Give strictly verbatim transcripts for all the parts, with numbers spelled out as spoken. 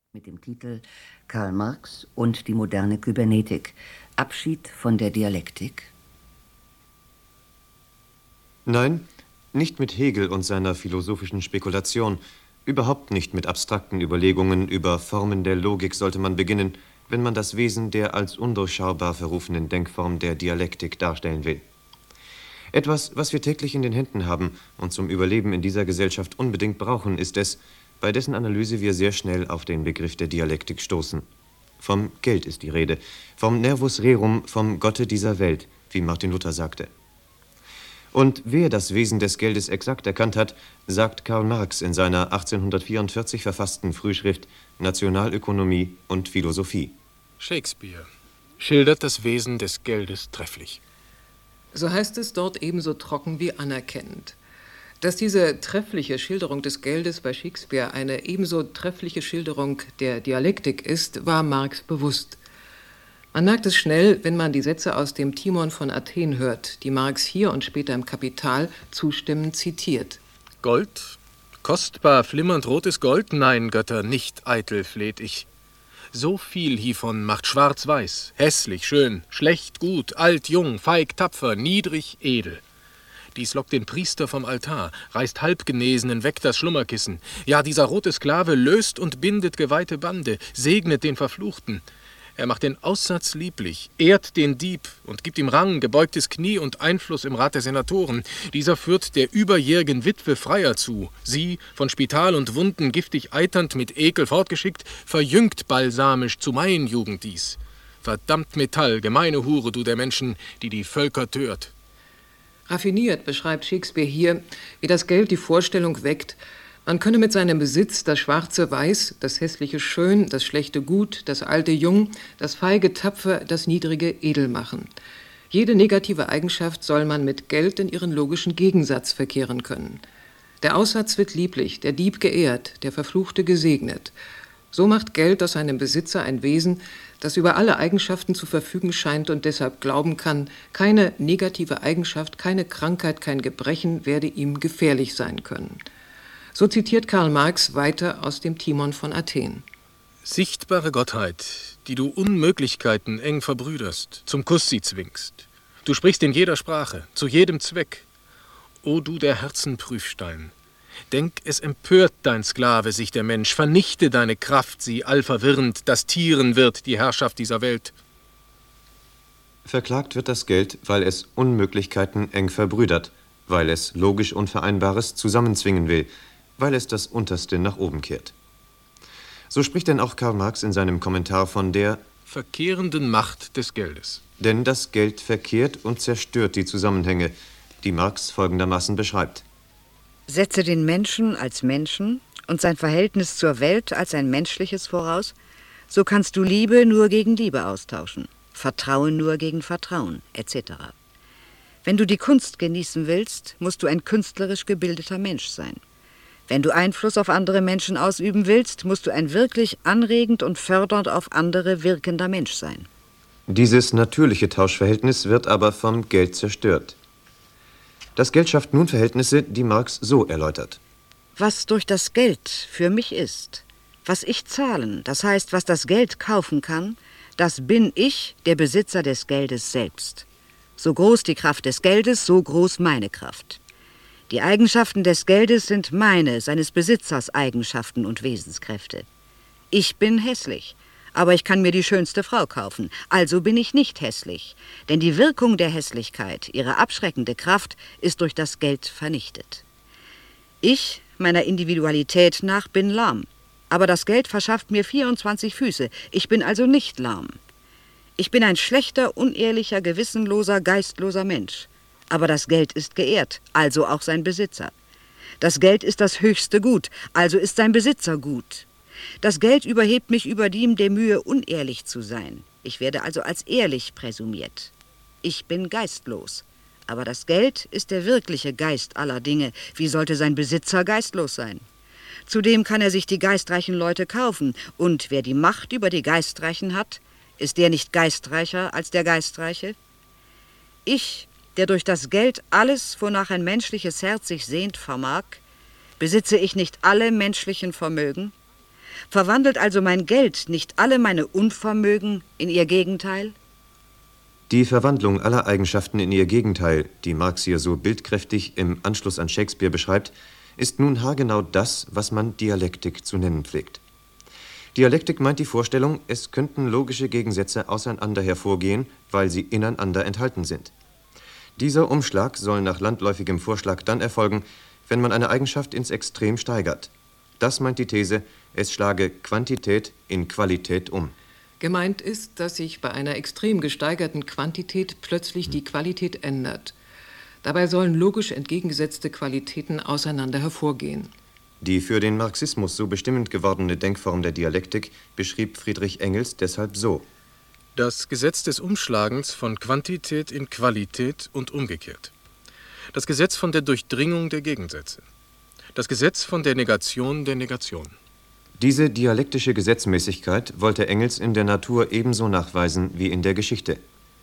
Mit dem Titel Karl Marx und die moderne Kybernetik. Abschied von der Dialektik? Nein, nicht mit Hegel und seiner philosophischen Spekulation. Überhaupt nicht mit abstrakten Überlegungen über Formen der Logik sollte man beginnen, wenn man das Wesen der als undurchschaubar verrufenen Denkform der Dialektik darstellen will. Etwas, was wir täglich in den Händen haben und zum Überleben in dieser Gesellschaft unbedingt brauchen, ist es, bei dessen Analyse wir sehr schnell auf den Begriff der Dialektik stoßen. Vom Geld ist die Rede, vom Nervus rerum, vom Gotte dieser Welt, wie Martin Luther sagte. Und wer das Wesen des Geldes exakt erkannt hat, sagt Karl Marx in seiner achtzehnhundertvierundvierzig verfassten Frühschrift Nationalökonomie und Philosophie. Shakespeare schildert das Wesen des Geldes trefflich. So heißt es dort ebenso trocken wie anerkennend. Dass diese treffliche Schilderung des Geldes bei Shakespeare eine ebenso treffliche Schilderung der Dialektik ist, war Marx bewusst. Man merkt es schnell, wenn man die Sätze aus dem Timon von Athen hört, die Marx hier und später im Kapital zustimmend zitiert. Gold? Kostbar, flimmernd rotes Gold? Nein, Götter, nicht eitel fleht ich. So viel hievon macht schwarz-weiß, hässlich, schön, schlecht, gut, alt, jung, feig, tapfer, niedrig, edel. Dies lockt den Priester vom Altar, reißt Halbgenesenen weg das Schlummerkissen. Ja, dieser rote Sklave löst und bindet geweihte Bande, segnet den Verfluchten. Er macht den Aussatz lieblich, ehrt den Dieb und gibt ihm Rang, gebeugtes Knie und Einfluss im Rat der Senatoren. Dieser führt der überjährigen Witwe Freier zu. Sie, von Spital und Wunden giftig eiternd mit Ekel fortgeschickt, verjüngt balsamisch zu Maienjugend dies. Verdammt Metall, gemeine Hure, du der Menschen, die die Völker tört. Raffiniert beschreibt Shakespeare hier, wie das Geld die Vorstellung weckt, man könne mit seinem Besitz das Schwarze weiß, das Hässliche schön, das Schlechte gut, das Alte jung, das Feige tapfer, das Niedrige edel machen. Jede negative Eigenschaft soll man mit Geld in ihren logischen Gegensatz verkehren können. Der Aussatz wird lieblich, der Dieb geehrt, der Verfluchte gesegnet. So macht Geld aus seinem Besitzer ein Wesen, das über alle Eigenschaften zu verfügen scheint und deshalb glauben kann, keine negative Eigenschaft, keine Krankheit, kein Gebrechen werde ihm gefährlich sein können. So zitiert Karl Marx weiter aus dem Timon von Athen. Sichtbare Gottheit, die du Unmöglichkeiten eng verbrüderst, zum Kuss sie zwingst. Du sprichst in jeder Sprache, zu jedem Zweck. O du der Herzen Prüfstein, denk, es empört dein Sklave sich der Mensch, vernichte deine Kraft, sie allverwirrend, das Tieren wird die Herrschaft dieser Welt. Verklagt wird das Geld, weil es Unmöglichkeiten eng verbrüdert, weil es logisch Unvereinbares zusammenzwingen will, weil es das Unterste nach oben kehrt. So spricht denn auch Karl Marx in seinem Kommentar von der verkehrenden Macht des Geldes. Denn das Geld verkehrt und zerstört die Zusammenhänge, die Marx folgendermaßen beschreibt. Setze den Menschen als Menschen und sein Verhältnis zur Welt als ein menschliches voraus, so kannst du Liebe nur gegen Liebe austauschen, Vertrauen nur gegen Vertrauen, et cetera. Wenn du die Kunst genießen willst, musst du ein künstlerisch gebildeter Mensch sein. Wenn du Einfluss auf andere Menschen ausüben willst, musst du ein wirklich anregend und fördernd auf andere wirkender Mensch sein. Dieses natürliche Tauschverhältnis wird aber vom Geld zerstört. Das Geld schafft nun Verhältnisse, die Marx so erläutert. Was durch das Geld für mich ist, was ich zahlen, das heißt, was das Geld kaufen kann, das bin ich, der Besitzer des Geldes selbst. So groß die Kraft des Geldes, so groß meine Kraft. Die Eigenschaften des Geldes sind meine, seines Besitzers Eigenschaften und Wesenskräfte. Ich bin hässlich, aber ich kann mir die schönste Frau kaufen, also bin ich nicht hässlich, denn die Wirkung der Hässlichkeit, ihre abschreckende Kraft, ist durch das Geld vernichtet. Ich, meiner Individualität nach, bin lahm, aber das Geld verschafft mir vierundzwanzig Füße, ich bin also nicht lahm. Ich bin ein schlechter, unehrlicher, gewissenloser, geistloser Mensch. Aber das Geld ist geehrt, also auch sein Besitzer. Das Geld ist das höchste Gut, also ist sein Besitzer gut. Das Geld überhebt mich über dem der Mühe, unehrlich zu sein. Ich werde also als ehrlich präsumiert. Ich bin geistlos. Aber das Geld ist der wirkliche Geist aller Dinge. Wie sollte sein Besitzer geistlos sein? Zudem kann er sich die geistreichen Leute kaufen. Und wer die Macht über die Geistreichen hat, ist der nicht geistreicher als der Geistreiche? Ich, der durch das Geld alles, wonach ein menschliches Herz sich sehnt, vermag, besitze ich nicht alle menschlichen Vermögen? Verwandelt also mein Geld nicht alle meine Unvermögen in ihr Gegenteil? Die Verwandlung aller Eigenschaften in ihr Gegenteil, die Marx hier so bildkräftig im Anschluss an Shakespeare beschreibt, ist nun haargenau das, was man Dialektik zu nennen pflegt. Dialektik meint die Vorstellung, es könnten logische Gegensätze auseinander hervorgehen, weil sie ineinander enthalten sind. Dieser Umschlag soll nach landläufigem Vorschlag dann erfolgen, wenn man eine Eigenschaft ins Extrem steigert. Das meint die These, es schlage Quantität in Qualität um. Gemeint ist, dass sich bei einer extrem gesteigerten Quantität plötzlich die Qualität ändert. Dabei sollen logisch entgegengesetzte Qualitäten auseinander hervorgehen. Die für den Marxismus so bestimmend gewordene Denkform der Dialektik beschrieb Friedrich Engels deshalb so: Das Gesetz des Umschlagens von Quantität in Qualität und umgekehrt. Das Gesetz von der Durchdringung der Gegensätze. Das Gesetz von der Negation der Negation. Diese dialektische Gesetzmäßigkeit wollte Engels in der Natur ebenso nachweisen wie in der Geschichte.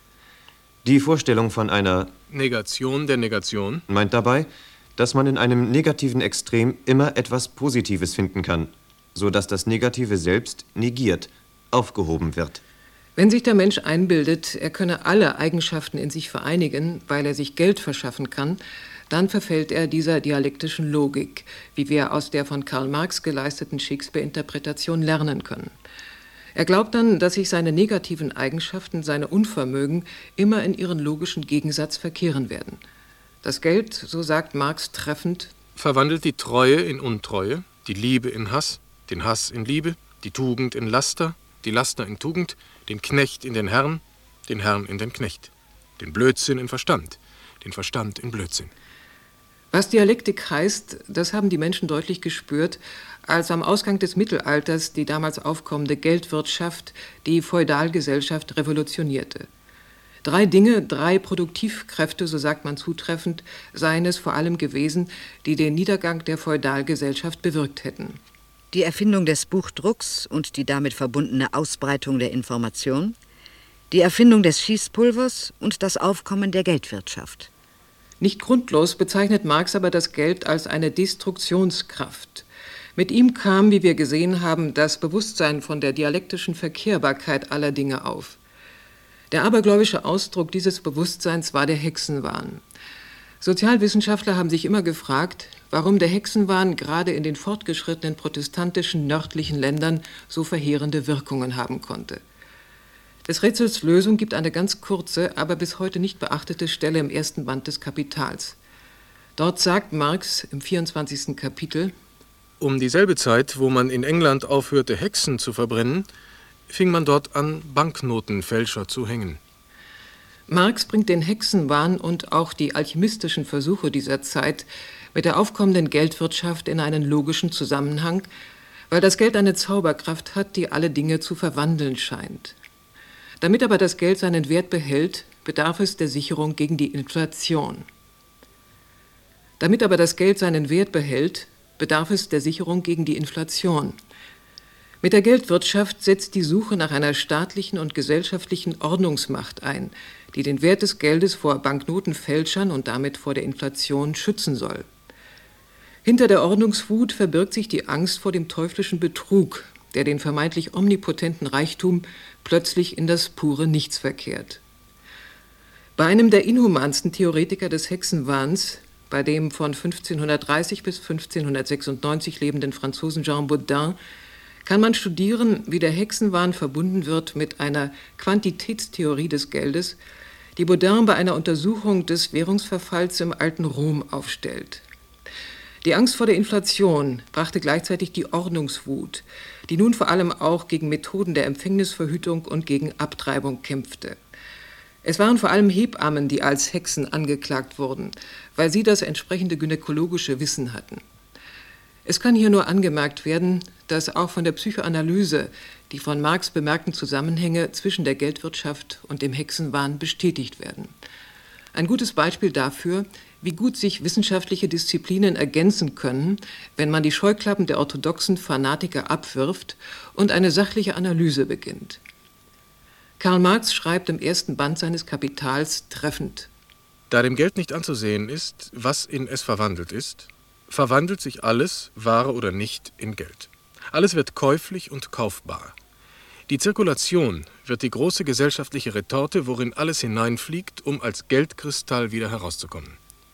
Die Vorstellung von einer Negation der Negation meint dabei, dass man in einem negativen Extrem immer etwas Positives finden kann, so dass das Negative selbst negiert, aufgehoben wird. Wenn sich der Mensch einbildet, er könne alle Eigenschaften in sich vereinigen, weil er sich Geld verschaffen kann, dann verfällt er dieser dialektischen Logik, wie wir aus der von Karl Marx geleisteten Shakespeare-Interpretation lernen können. Er glaubt dann, dass sich seine negativen Eigenschaften, seine Unvermögen, immer in ihren logischen Gegensatz verkehren werden. Das Geld, so sagt Marx treffend, verwandelt die Treue in Untreue, die Liebe in Hass, den Hass in Liebe, die Tugend in Laster, die Laster in Tugend, den Knecht in den Herrn, den Herrn in den Knecht, den Blödsinn in Verstand, den Verstand in Blödsinn. Was Dialektik heißt, das haben die Menschen deutlich gespürt, als am Ausgang des Mittelalters die damals aufkommende Geldwirtschaft die Feudalgesellschaft revolutionierte. Drei Dinge, drei Produktivkräfte, so sagt man zutreffend, seien es vor allem gewesen, die den Niedergang der Feudalgesellschaft bewirkt hätten. Die Erfindung des Buchdrucks und die damit verbundene Ausbreitung der Information, die Erfindung des Schießpulvers und das Aufkommen der Geldwirtschaft. Nicht grundlos bezeichnet Marx aber das Geld als eine Destruktionskraft. Mit ihm kam, wie wir gesehen haben, das Bewusstsein von der dialektischen Verkehrbarkeit aller Dinge auf. Der abergläubische Ausdruck dieses Bewusstseins war der Hexenwahn. Sozialwissenschaftler haben sich immer gefragt, warum der Hexenwahn gerade in den fortgeschrittenen protestantischen nördlichen Ländern so verheerende Wirkungen haben konnte. Des Rätsels Lösung gibt eine ganz kurze, aber bis heute nicht beachtete Stelle im ersten Band des Kapitals. Dort sagt Marx im vierundzwanzigsten Kapitel: Um dieselbe Zeit, wo man in England aufhörte, Hexen zu verbrennen, fing man dort an, Banknotenfälscher zu hängen. Marx bringt den Hexenwahn und auch die alchemistischen Versuche dieser Zeit mit der aufkommenden Geldwirtschaft in einen logischen Zusammenhang, weil das Geld eine Zauberkraft hat, die alle Dinge zu verwandeln scheint. Damit aber das Geld seinen Wert behält, bedarf es der Sicherung gegen die Inflation. Damit aber das Geld seinen Wert behält, bedarf es der Sicherung gegen die Inflation. Mit der Geldwirtschaft setzt die Suche nach einer staatlichen und gesellschaftlichen Ordnungsmacht ein, die den Wert des Geldes vor Banknotenfälschern und damit vor der Inflation schützen soll. Hinter der Ordnungswut verbirgt sich die Angst vor dem teuflischen Betrug, der den vermeintlich omnipotenten Reichtum plötzlich in das pure Nichts verkehrt. Bei einem der inhumansten Theoretiker des Hexenwahns, bei dem von fünfzehnhundertdreißig bis fünfzehnhundertsechsundneunzig lebenden Franzosen Jean Bodin, kann man studieren, wie der Hexenwahn verbunden wird mit einer Quantitätstheorie des Geldes, die Bodin bei einer Untersuchung des Währungsverfalls im alten Rom aufstellt. Die Angst vor der Inflation brachte gleichzeitig die Ordnungswut, die nun vor allem auch gegen Methoden der Empfängnisverhütung und gegen Abtreibung kämpfte. Es waren vor allem Hebammen, die als Hexen angeklagt wurden, weil sie das entsprechende gynäkologische Wissen hatten. Es kann hier nur angemerkt werden, dass auch von der Psychoanalyse die von Marx bemerkten Zusammenhänge zwischen der Geldwirtschaft und dem Hexenwahn bestätigt werden. Ein gutes Beispiel dafür, wie gut sich wissenschaftliche Disziplinen ergänzen können, wenn man die Scheuklappen der orthodoxen Fanatiker abwirft und eine sachliche Analyse beginnt. Karl Marx schreibt im ersten Band seines Kapitals treffend: Da dem Geld nicht anzusehen ist, was in es verwandelt ist, verwandelt sich alles, wahre oder nicht, in Geld. Alles wird käuflich und kaufbar. Die Zirkulation wird die große gesellschaftliche Retorte, worin alles hineinfliegt, um als Geldkristall wieder herauszukommen.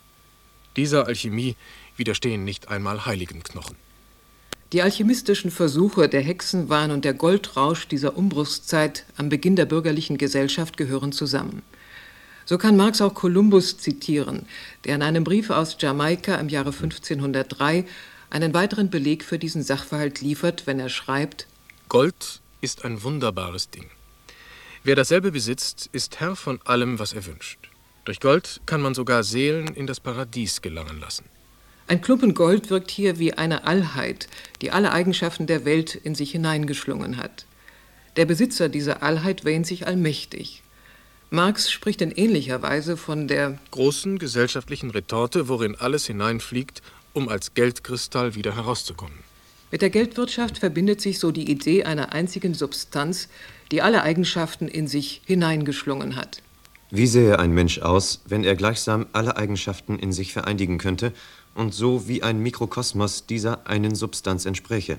Dieser Alchemie widerstehen nicht einmal Heiligenknochen. Die alchemistischen Versuche der Hexenwahn und der Goldrausch dieser Umbruchszeit am Beginn der bürgerlichen Gesellschaft gehören zusammen. So kann Marx auch Kolumbus zitieren, der in einem Brief aus Jamaika im Jahre fünfzehnhundertdrei einen weiteren Beleg für diesen Sachverhalt liefert, wenn er schreibt: Gold ist ein wunderbares Ding. Wer dasselbe besitzt, ist Herr von allem, was er wünscht. Durch Gold kann man sogar Seelen in das Paradies gelangen lassen. Ein Klumpen Gold wirkt hier wie eine Allheit, die alle Eigenschaften der Welt in sich hineingeschlungen hat. Der Besitzer dieser Allheit wähnt sich allmächtig. Marx spricht in ähnlicher Weise von der großen gesellschaftlichen Retorte, worin alles hineinfliegt, um als Geldkristall wieder herauszukommen. Mit der Geldwirtschaft verbindet sich so die Idee einer einzigen Substanz, die alle Eigenschaften in sich hineingeschlungen hat. Wie sähe ein Mensch aus, wenn er gleichsam alle Eigenschaften in sich vereinigen könnte und so wie ein Mikrokosmos dieser einen Substanz entspräche?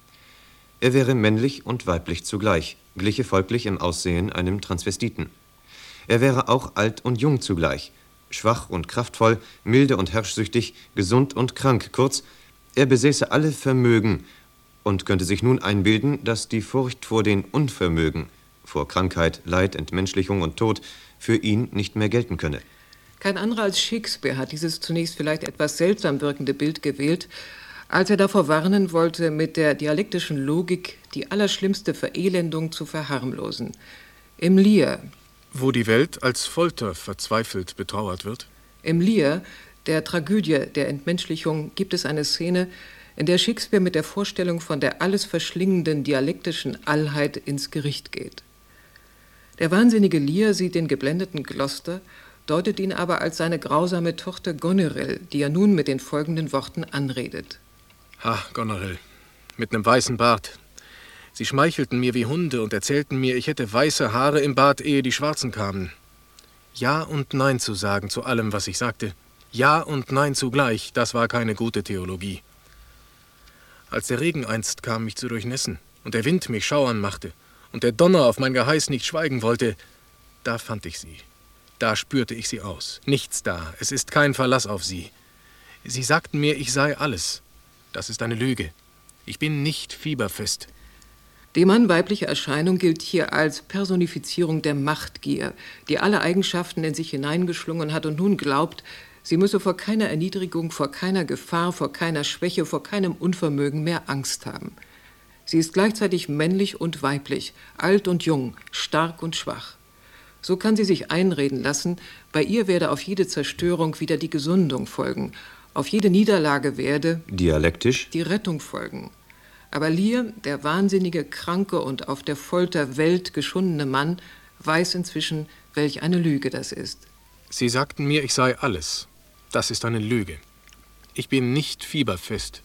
Er wäre männlich und weiblich zugleich, gliche folglich im Aussehen einem Transvestiten. Er wäre auch alt und jung zugleich, schwach und kraftvoll, milde und herrschsüchtig, gesund und krank, kurz, er besäße alle Vermögen und könnte sich nun einbilden, dass die Furcht vor den Unvermögen, vor Krankheit, Leid, Entmenschlichung und Tod für ihn nicht mehr gelten könne. Kein anderer als Shakespeare hat dieses zunächst vielleicht etwas seltsam wirkende Bild gewählt, als er davor warnen wollte, mit der dialektischen Logik die allerschlimmste Verelendung zu verharmlosen. Im Lear, wo die Welt als Folter verzweifelt betrauert wird? Im Lear, der Tragödie der Entmenschlichung, gibt es eine Szene, in der Shakespeare mit der Vorstellung von der alles verschlingenden dialektischen Allheit ins Gericht geht. Der wahnsinnige Lear sieht den geblendeten Gloucester, deutet ihn aber als seine grausame Tochter Goneril, die er nun mit den folgenden Worten anredet. Ha, Goneril, mit nem weißen Bart. Sie schmeichelten mir wie Hunde und erzählten mir, ich hätte weiße Haare im Bart, ehe die Schwarzen kamen. Ja und Nein zu sagen zu allem, was ich sagte. Ja und Nein zugleich, das war keine gute Theologie. Als der Regen einst kam, mich zu durchnässen, und der Wind mich schauern machte, und der Donner auf mein Geheiß nicht schweigen wollte, da fand ich sie. Da spürte ich sie aus. Nichts da, es ist kein Verlass auf sie. Sie sagten mir, ich sei alles. Das ist eine Lüge. Ich bin nicht fieberfest. Die mannweibliche Erscheinung gilt hier als Personifizierung der Machtgier, die alle Eigenschaften in sich hineingeschlungen hat und nun glaubt, sie müsse vor keiner Erniedrigung, vor keiner Gefahr, vor keiner Schwäche, vor keinem Unvermögen mehr Angst haben. Sie ist gleichzeitig männlich und weiblich, alt und jung, stark und schwach. So kann sie sich einreden lassen, bei ihr werde auf jede Zerstörung wieder die Gesundung folgen, auf jede Niederlage werde dialektisch die Rettung folgen. Aber Lear, der wahnsinnige, kranke und auf der Folterwelt geschundene Mann, weiß inzwischen, welch eine Lüge das ist. Sie sagten mir, ich sei alles. Das ist eine Lüge. Ich bin nicht fieberfest.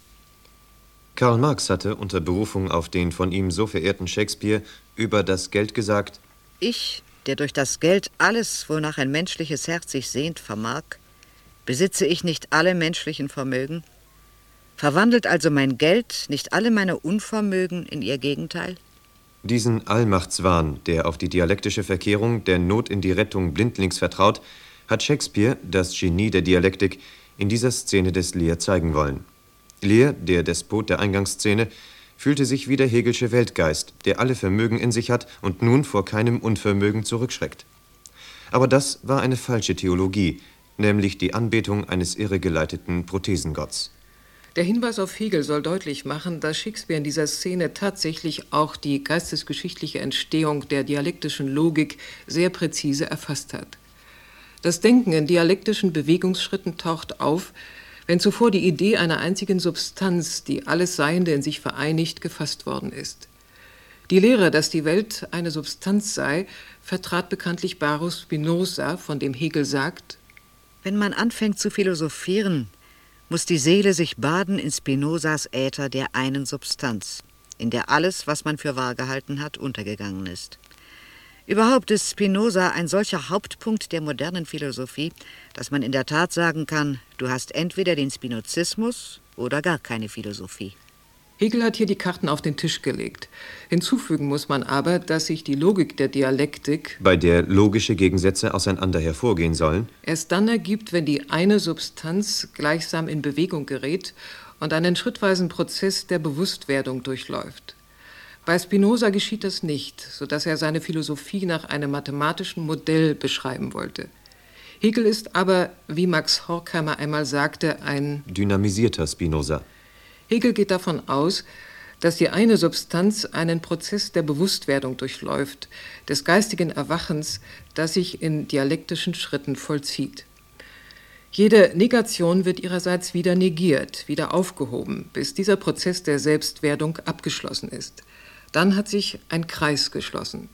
Karl Marx hatte unter Berufung auf den von ihm so verehrten Shakespeare über das Geld gesagt: Ich, der durch das Geld alles, wonach ein menschliches Herz sich sehnt, vermag, besitze ich nicht alle menschlichen Vermögen? Verwandelt also mein Geld nicht alle meine Unvermögen in ihr Gegenteil? Diesen Allmachtswahn, der auf die dialektische Verkehrung der Not in die Rettung blindlings vertraut, hat Shakespeare, das Genie der Dialektik, in dieser Szene des Lear zeigen wollen. Lear, der Despot der Eingangsszene, fühlte sich wie der Hegelsche Weltgeist, der alle Vermögen in sich hat und nun vor keinem Unvermögen zurückschreckt. Aber das war eine falsche Theologie, nämlich die Anbetung eines irregeleiteten Prothesengotts. Der Hinweis auf Hegel soll deutlich machen, dass Shakespeare in dieser Szene tatsächlich auch die geistesgeschichtliche Entstehung der dialektischen Logik sehr präzise erfasst hat. Das Denken in dialektischen Bewegungsschritten taucht auf, wenn zuvor die Idee einer einzigen Substanz, die alles Seiende in sich vereinigt, gefasst worden ist. Die Lehre, dass die Welt eine Substanz sei, vertrat bekanntlich Baruch Spinoza, von dem Hegel sagt: Wenn man anfängt zu philosophieren, muss die Seele sich baden in Spinozas Äther der einen Substanz, in der alles, was man für wahr gehalten hat, untergegangen ist. Überhaupt ist Spinoza ein solcher Hauptpunkt der modernen Philosophie, dass man in der Tat sagen kann, du hast entweder den Spinozismus oder gar keine Philosophie. Hegel hat hier die Karten auf den Tisch gelegt. Hinzufügen muss man aber, dass sich die Logik der Dialektik, bei der logische Gegensätze auseinander hervorgehen sollen, erst dann ergibt, wenn die eine Substanz gleichsam in Bewegung gerät und einen schrittweisen Prozess der Bewusstwerdung durchläuft. Bei Spinoza geschieht das nicht, sodass er seine Philosophie nach einem mathematischen Modell beschreiben wollte. Hegel ist aber, wie Max Horkheimer einmal sagte, ein dynamisierter Spinoza. Hegel geht davon aus, dass die eine Substanz einen Prozess der Bewusstwerdung durchläuft, des geistigen Erwachens, das sich in dialektischen Schritten vollzieht. Jede Negation wird ihrerseits wieder negiert, wieder aufgehoben, bis dieser Prozess der Selbstwerdung abgeschlossen ist. Dann hat sich ein Kreis geschlossen.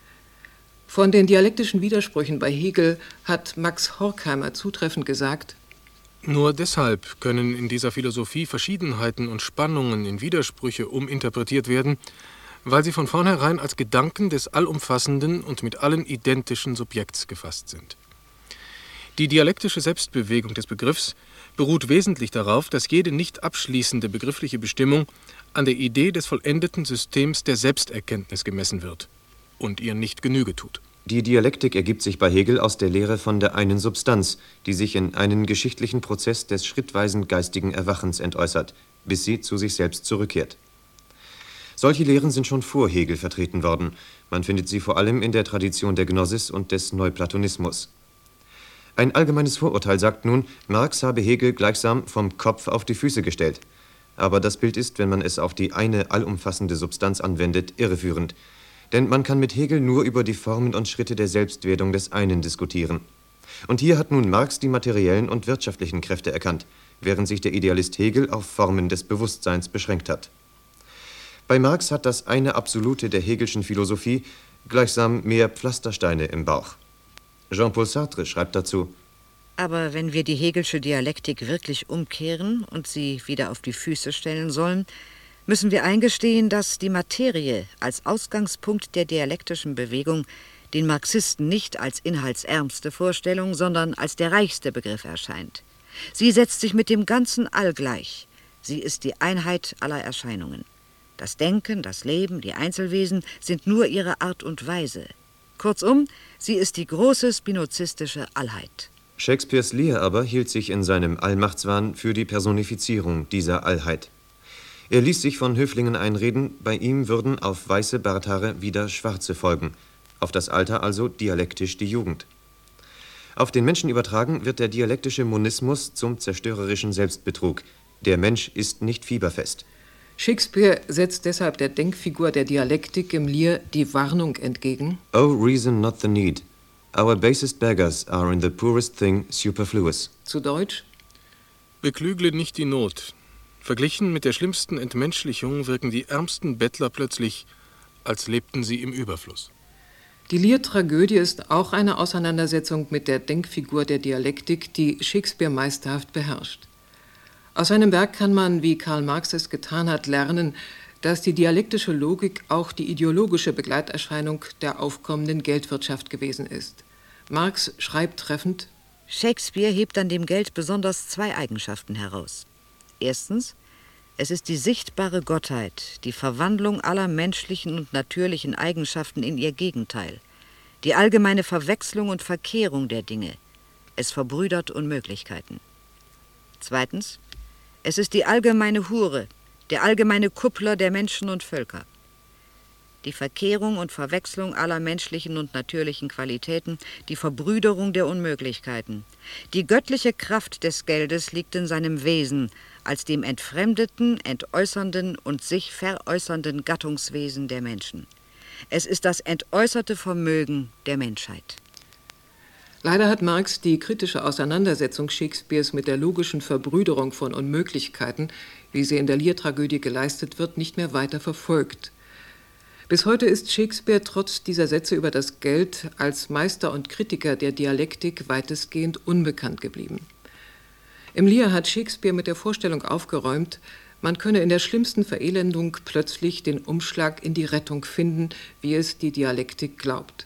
Von den dialektischen Widersprüchen bei Hegel hat Max Horkheimer zutreffend gesagt: Nur deshalb können in dieser Philosophie Verschiedenheiten und Spannungen in Widersprüche uminterpretiert werden, weil sie von vornherein als Gedanken des allumfassenden und mit allen identischen Subjekts gefasst sind. Die dialektische Selbstbewegung des Begriffs beruht wesentlich darauf, dass jede nicht abschließende begriffliche Bestimmung an der Idee des vollendeten Systems der Selbsterkenntnis gemessen wird und ihr nicht Genüge tut. Die Dialektik ergibt sich bei Hegel aus der Lehre von der einen Substanz, die sich in einen geschichtlichen Prozess des schrittweisen geistigen Erwachens entäußert, bis sie zu sich selbst zurückkehrt. Solche Lehren sind schon vor Hegel vertreten worden. Man findet sie vor allem in der Tradition der Gnosis und des Neuplatonismus. Ein allgemeines Vorurteil sagt nun, Marx habe Hegel gleichsam vom Kopf auf die Füße gestellt. Aber das Bild ist, wenn man es auf die eine allumfassende Substanz anwendet, irreführend. Denn man kann mit Hegel nur über die Formen und Schritte der Selbstwerdung des einen diskutieren. Und hier hat nun Marx die materiellen und wirtschaftlichen Kräfte erkannt, während sich der Idealist Hegel auf Formen des Bewusstseins beschränkt hat. Bei Marx hat das eine Absolute der Hegelschen Philosophie gleichsam mehr Pflastersteine im Bauch. Jean-Paul Sartre schreibt dazu: Aber wenn wir die Hegelsche Dialektik wirklich umkehren und sie wieder auf die Füße stellen sollen, müssen wir eingestehen, dass die Materie als Ausgangspunkt der dialektischen Bewegung den Marxisten nicht als inhaltsärmste Vorstellung, sondern als der reichste Begriff erscheint. Sie setzt sich mit dem ganzen All gleich. Sie ist die Einheit aller Erscheinungen. Das Denken, das Leben, die Einzelwesen sind nur ihre Art und Weise. Kurzum, sie ist die große spinozistische Allheit. Shakespeares Lear aber hielt sich in seinem Allmachtswahn für die Personifizierung dieser Allheit. Er ließ sich von Höflingen einreden, bei ihm würden auf weiße Barthaare wieder schwarze folgen, auf das Alter also dialektisch die Jugend. Auf den Menschen übertragen wird der dialektische Monismus zum zerstörerischen Selbstbetrug. Der Mensch ist nicht fieberfest. Shakespeare setzt deshalb der Denkfigur der Dialektik im Lear die Warnung entgegen: Oh, reason not the need. Our basest beggars are in the poorest thing superfluous. Zu Deutsch: Beklügle nicht die Not. Verglichen mit der schlimmsten Entmenschlichung wirken die ärmsten Bettler plötzlich, als lebten sie im Überfluss. Die Lear-Tragödie ist auch eine Auseinandersetzung mit der Denkfigur der Dialektik, die Shakespeare meisterhaft beherrscht. Aus seinem Werk kann man, wie Karl Marx es getan hat, lernen, dass die dialektische Logik auch die ideologische Begleiterscheinung der aufkommenden Geldwirtschaft gewesen ist. Marx schreibt treffend: Shakespeare hebt an dem Geld besonders zwei Eigenschaften heraus. Erstens, es ist die sichtbare Gottheit, die Verwandlung aller menschlichen und natürlichen Eigenschaften in ihr Gegenteil, die allgemeine Verwechslung und Verkehrung der Dinge. Es verbrüdert Unmöglichkeiten. Zweitens, es ist die allgemeine Hure, der allgemeine Kuppler der Menschen und Völker. Die Verkehrung und Verwechslung aller menschlichen und natürlichen Qualitäten, die Verbrüderung der Unmöglichkeiten. Die göttliche Kraft des Geldes liegt in seinem Wesen, als dem entfremdeten, entäußernden und sich veräußernden Gattungswesen der Menschen. Es ist das entäußerte Vermögen der Menschheit. Leider hat Marx die kritische Auseinandersetzung Shakespeares mit der logischen Verbrüderung von Unmöglichkeiten, wie sie in der Lear-Tragödie geleistet wird, nicht mehr weiter verfolgt. Bis heute ist Shakespeare trotz dieser Sätze über das Geld als Meister und Kritiker der Dialektik weitestgehend unbekannt geblieben. Im Lear hat Shakespeare mit der Vorstellung aufgeräumt, man könne in der schlimmsten Verelendung plötzlich den Umschlag in die Rettung finden, wie es die Dialektik glaubt.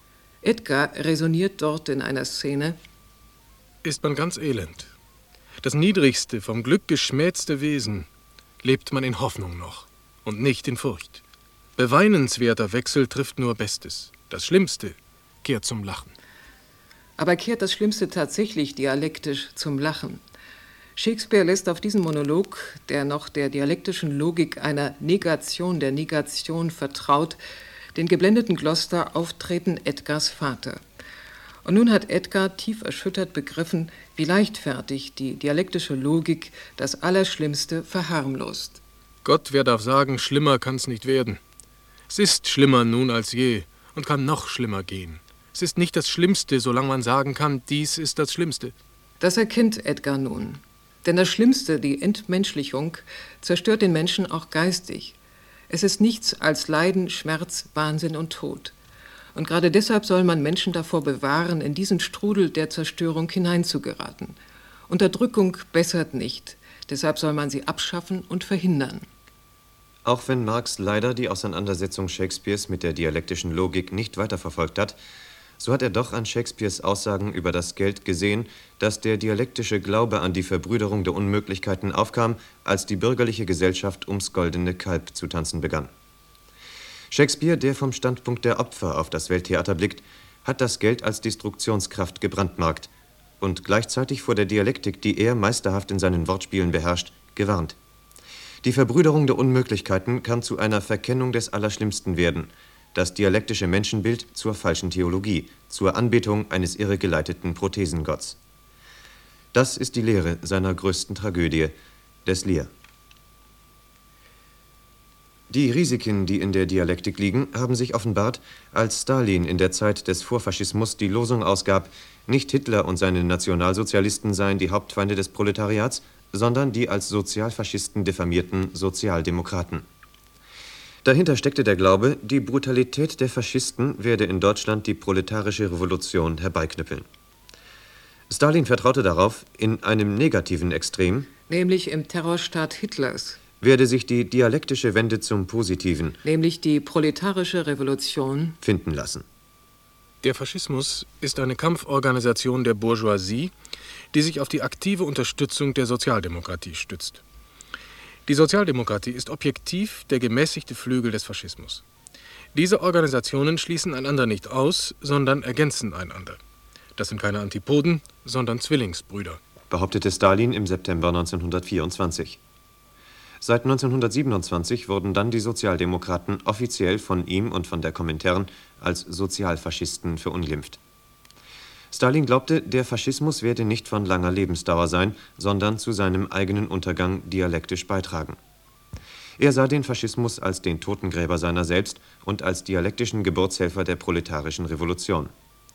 Edgar resoniert dort in einer Szene: Ist man ganz elend, das niedrigste, vom Glück geschmähzte Wesen, lebt man in Hoffnung noch und nicht in Furcht. Beweinenswerter Wechsel trifft nur Bestes. Das Schlimmste kehrt zum Lachen. Aber kehrt das Schlimmste tatsächlich dialektisch zum Lachen? Shakespeare lässt auf diesen Monolog, der noch der dialektischen Logik einer Negation der Negation vertraut, den geblendeten Gloster auftreten Edgars Vater. Und nun hat Edgar tief erschüttert begriffen, wie leichtfertig die dialektische Logik das Allerschlimmste verharmlost. Gott, wer darf sagen, schlimmer kann's nicht werden. Es ist schlimmer nun als je und kann noch schlimmer gehen. Es ist nicht das Schlimmste, solange man sagen kann, dies ist das Schlimmste. Das erkennt Edgar nun. Denn das Schlimmste, die Entmenschlichung, zerstört den Menschen auch geistig. Es ist nichts als Leiden, Schmerz, Wahnsinn und Tod. Und gerade deshalb soll man Menschen davor bewahren, in diesen Strudel der Zerstörung hineinzugeraten. Unterdrückung bessert nicht, deshalb soll man sie abschaffen und verhindern. Auch wenn Marx leider die Auseinandersetzung Shakespeares mit der dialektischen Logik nicht weiterverfolgt hat, so hat er doch an Shakespeares Aussagen über das Geld gesehen, dass der dialektische Glaube an die Verbrüderung der Unmöglichkeiten aufkam, als die bürgerliche Gesellschaft ums goldene Kalb zu tanzen begann. Shakespeare, der vom Standpunkt der Opfer auf das Welttheater blickt, hat das Geld als Destruktionskraft gebrandmarkt und gleichzeitig vor der Dialektik, die er meisterhaft in seinen Wortspielen beherrscht, gewarnt. Die Verbrüderung der Unmöglichkeiten kann zu einer Verkennung des Allerschlimmsten werden, das dialektische Menschenbild zur falschen Theologie, zur Anbetung eines irregeleiteten Prothesengotts. Das ist die Lehre seiner größten Tragödie, des Lear. Die Risiken, die in der Dialektik liegen, haben sich offenbart, als Stalin in der Zeit des Vorfaschismus die Losung ausgab, nicht Hitler und seine Nationalsozialisten seien die Hauptfeinde des Proletariats, sondern die als Sozialfaschisten diffamierten Sozialdemokraten. Dahinter steckte der Glaube, die Brutalität der Faschisten werde in Deutschland die proletarische Revolution herbeiknüppeln. Stalin vertraute darauf, in einem negativen Extrem, Nämlich im Terrorstaat Hitlers, werde sich die dialektische Wende zum Positiven, nämlich die proletarische Revolution, finden lassen. Der Faschismus ist eine Kampforganisation der Bourgeoisie, die sich auf die aktive Unterstützung der Sozialdemokratie stützt. Die Sozialdemokratie ist objektiv der gemäßigte Flügel des Faschismus. Diese Organisationen schließen einander nicht aus, sondern ergänzen einander. Das sind keine Antipoden, sondern Zwillingsbrüder, behauptete Stalin im September neunzehnhundertvierundzwanzig. Seit neunzehnhundertsiebenundzwanzig wurden dann die Sozialdemokraten offiziell von ihm und von der Komintern als Sozialfaschisten verunglimpft. Stalin glaubte, der Faschismus werde nicht von langer Lebensdauer sein, sondern zu seinem eigenen Untergang dialektisch beitragen. Er sah den Faschismus als den Totengräber seiner selbst und als dialektischen Geburtshelfer der proletarischen Revolution.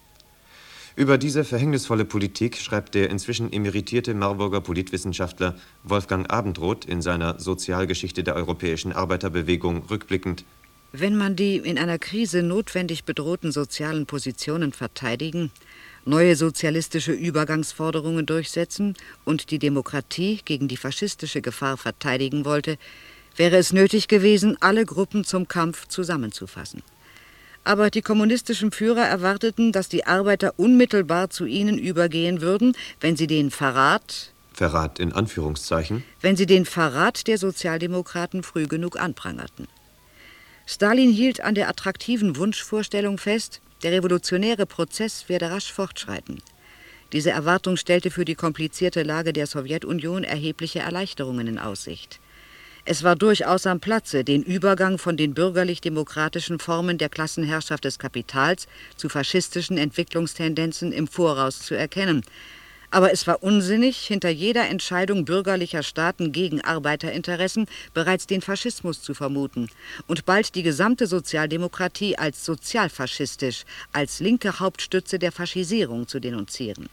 Über diese verhängnisvolle Politik schreibt der inzwischen emeritierte Marburger Politwissenschaftler Wolfgang Abendroth in seiner Sozialgeschichte der europäischen Arbeiterbewegung rückblickend: Wenn man die in einer Krise notwendig bedrohten sozialen Positionen verteidigen, neue sozialistische Übergangsforderungen durchsetzen und die Demokratie gegen die faschistische Gefahr verteidigen wollte, wäre es nötig gewesen, alle Gruppen zum Kampf zusammenzufassen. Aber die kommunistischen Führer erwarteten, dass die Arbeiter unmittelbar zu ihnen übergehen würden, wenn sie den Verrat, Verrat in Anführungszeichen, wenn sie den Verrat der Sozialdemokraten früh genug anprangerten. Stalin hielt an der attraktiven Wunschvorstellung fest, der revolutionäre Prozess werde rasch fortschreiten. Diese Erwartung stellte für die komplizierte Lage der Sowjetunion erhebliche Erleichterungen in Aussicht. Es war durchaus am Platze, den Übergang von den bürgerlich-demokratischen Formen der Klassenherrschaft des Kapitals zu faschistischen Entwicklungstendenzen im Voraus zu erkennen. Aber es war unsinnig, hinter jeder Entscheidung bürgerlicher Staaten gegen Arbeiterinteressen bereits den Faschismus zu vermuten und bald die gesamte Sozialdemokratie als sozialfaschistisch, als linke Hauptstütze der Faschisierung zu denunzieren.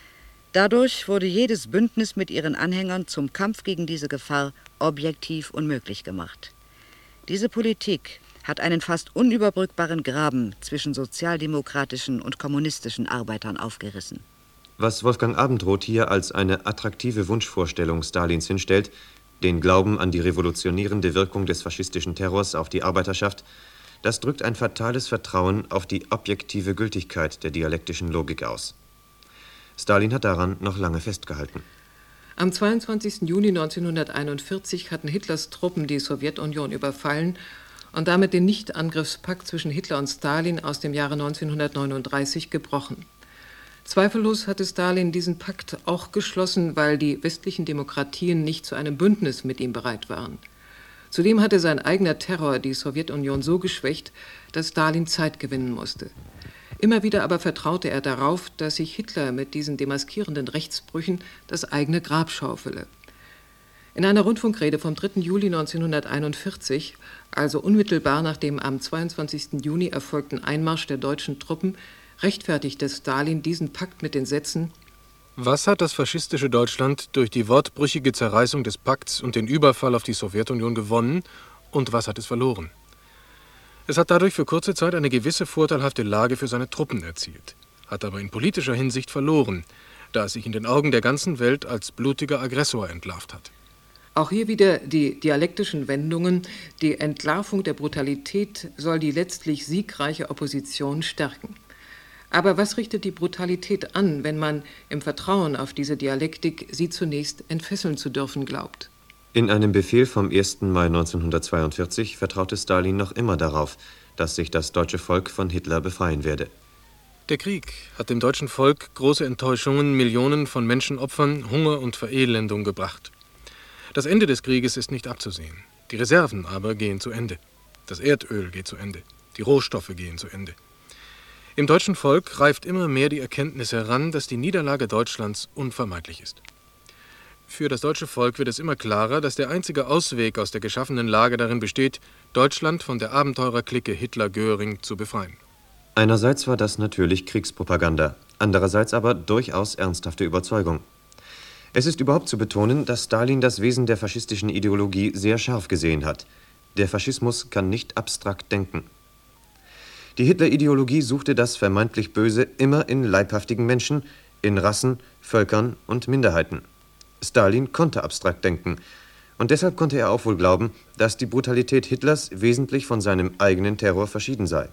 Dadurch wurde jedes Bündnis mit ihren Anhängern zum Kampf gegen diese Gefahr objektiv unmöglich gemacht. Diese Politik hat einen fast unüberbrückbaren Graben zwischen sozialdemokratischen und kommunistischen Arbeitern aufgerissen. Was Wolfgang Abendroth hier als eine attraktive Wunschvorstellung Stalins hinstellt, den Glauben an die revolutionierende Wirkung des faschistischen Terrors auf die Arbeiterschaft, das drückt ein fatales Vertrauen auf die objektive Gültigkeit der dialektischen Logik aus. Stalin hat daran noch lange festgehalten. Am zweiundzwanzigsten Juni neunzehnhunderteinundvierzig hatten Hitlers Truppen die Sowjetunion überfallen und damit den Nichtangriffspakt zwischen Hitler und Stalin aus dem Jahre neunzehnhundertneununddreißig gebrochen. Zweifellos hatte Stalin diesen Pakt auch geschlossen, weil die westlichen Demokratien nicht zu einem Bündnis mit ihm bereit waren. Zudem hatte sein eigener Terror die Sowjetunion so geschwächt, dass Stalin Zeit gewinnen musste. Immer wieder aber vertraute er darauf, dass sich Hitler mit diesen demaskierenden Rechtsbrüchen das eigene Grab schaufele. In einer Rundfunkrede vom dritten Juli neunzehnhunderteinundvierzig, also unmittelbar nach dem am zweiundzwanzigsten Juni erfolgten Einmarsch der deutschen Truppen, rechtfertigte Stalin diesen Pakt mit den Sätzen: Was hat das faschistische Deutschland durch die wortbrüchige Zerreißung des Pakts und den Überfall auf die Sowjetunion gewonnen und was hat es verloren? Es hat dadurch für kurze Zeit eine gewisse vorteilhafte Lage für seine Truppen erzielt, hat aber in politischer Hinsicht verloren, da es sich in den Augen der ganzen Welt als blutiger Aggressor entlarvt hat. Auch hier wieder die dialektischen Wendungen. Die Entlarvung der Brutalität soll die letztlich siegreiche Opposition stärken. Aber was richtet die Brutalität an, wenn man im Vertrauen auf diese Dialektik sie zunächst entfesseln zu dürfen glaubt? In einem Befehl vom ersten Mai neunzehnhundertzweiundvierzig vertraute Stalin noch immer darauf, dass sich das deutsche Volk von Hitler befreien werde. Der Krieg hat dem deutschen Volk große Enttäuschungen, Millionen von Menschenopfern, Hunger und Verelendung gebracht. Das Ende des Krieges ist nicht abzusehen. Die Reserven aber gehen zu Ende. Das Erdöl geht zu Ende. Die Rohstoffe gehen zu Ende. Im deutschen Volk reift immer mehr die Erkenntnis heran, dass die Niederlage Deutschlands unvermeidlich ist. Für das deutsche Volk wird es immer klarer, dass der einzige Ausweg aus der geschaffenen Lage darin besteht, Deutschland von der Abenteurerclique Hitler-Göring zu befreien. Einerseits war das natürlich Kriegspropaganda, andererseits aber durchaus ernsthafte Überzeugung. Es ist überhaupt zu betonen, dass Stalin das Wesen der faschistischen Ideologie sehr scharf gesehen hat. Der Faschismus kann nicht abstrakt denken. Die Hitler-Ideologie suchte das vermeintlich Böse immer in leibhaftigen Menschen, in Rassen, Völkern und Minderheiten. Stalin konnte abstrakt denken und deshalb konnte er auch wohl glauben, dass die Brutalität Hitlers wesentlich von seinem eigenen Terror verschieden sei.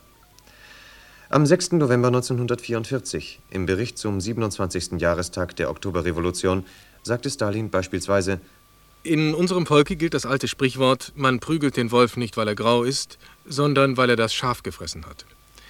Am sechsten November neunzehnhundertvierundvierzig, im Bericht zum siebenundzwanzigsten Jahrestag der Oktoberrevolution, sagte Stalin beispielsweise: In unserem Volke gilt das alte Sprichwort, man prügelt den Wolf nicht, weil er grau ist, sondern weil er das Schaf gefressen hat.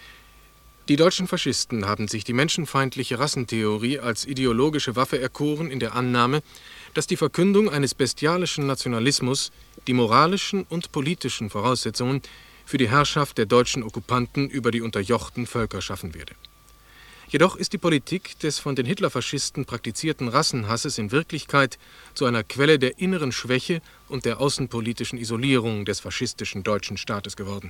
Die deutschen Faschisten haben sich die menschenfeindliche Rassentheorie als ideologische Waffe erkoren in der Annahme, dass die Verkündung eines bestialischen Nationalismus die moralischen und politischen Voraussetzungen für die Herrschaft der deutschen Okkupanten über die unterjochten Völker schaffen werde. Jedoch ist die Politik des von den Hitlerfaschisten praktizierten Rassenhasses in Wirklichkeit zu einer Quelle der inneren Schwäche und der außenpolitischen Isolierung des faschistischen deutschen Staates geworden.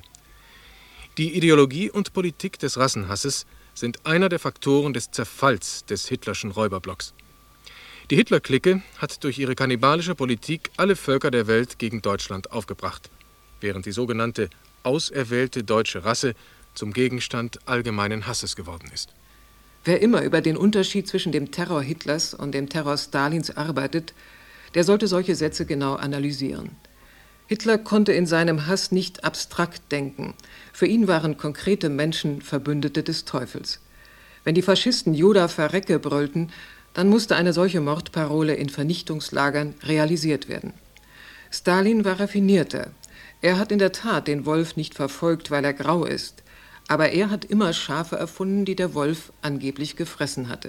Die Ideologie und Politik des Rassenhasses sind einer der Faktoren des Zerfalls des Hitlerschen Räuberblocks. Die Hitler-Clique hat durch ihre kannibalische Politik alle Völker der Welt gegen Deutschland aufgebracht, während die sogenannte auserwählte deutsche Rasse zum Gegenstand allgemeinen Hasses geworden ist. Wer immer über den Unterschied zwischen dem Terror Hitlers und dem Terror Stalins arbeitet, der sollte solche Sätze genau analysieren. Hitler konnte in seinem Hass nicht abstrakt denken. Für ihn waren konkrete Menschen Verbündete des Teufels. Wenn die Faschisten Joda verrecke brüllten, dann musste eine solche Mordparole in Vernichtungslagern realisiert werden. Stalin war raffinierter. Er hat in der Tat den Wolf nicht verfolgt, weil er grau ist. Aber er hat immer Schafe erfunden, die der Wolf angeblich gefressen hatte.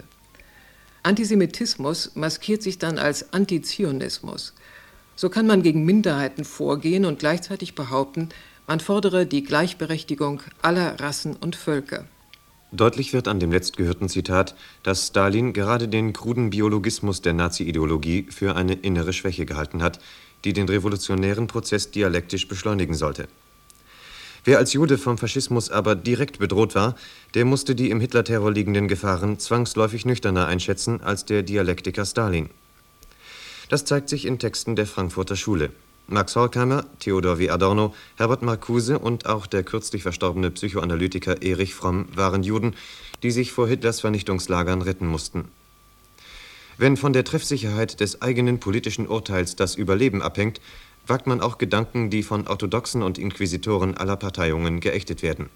Antisemitismus maskiert sich dann als Antizionismus. So kann man gegen Minderheiten vorgehen und gleichzeitig behaupten, man fordere die Gleichberechtigung aller Rassen und Völker. Deutlich wird an dem letztgehörten Zitat, dass Stalin gerade den kruden Biologismus der Nazi-Ideologie für eine innere Schwäche gehalten hat, die den revolutionären Prozess dialektisch beschleunigen sollte. Wer als Jude vom Faschismus aber direkt bedroht war, der musste die im Hitler-Terror liegenden Gefahren zwangsläufig nüchterner einschätzen als der Dialektiker Stalin. Das zeigt sich in Texten der Frankfurter Schule. Max Horkheimer, Theodor W. Adorno, Herbert Marcuse und auch der kürzlich verstorbene Psychoanalytiker Erich Fromm waren Juden, die sich vor Hitlers Vernichtungslagern retten mussten. Wenn von der Treffsicherheit des eigenen politischen Urteils das Überleben abhängt, wagt man auch Gedanken, die von Orthodoxen und Inquisitoren aller Parteiungen geächtet werden.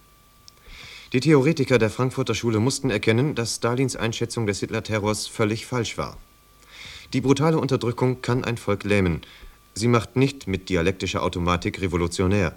Die Theoretiker der Frankfurter Schule mussten erkennen, dass Stalins Einschätzung des Hitler-Terrors völlig falsch war. Die brutale Unterdrückung kann ein Volk lähmen. Sie macht nicht mit dialektischer Automatik revolutionär.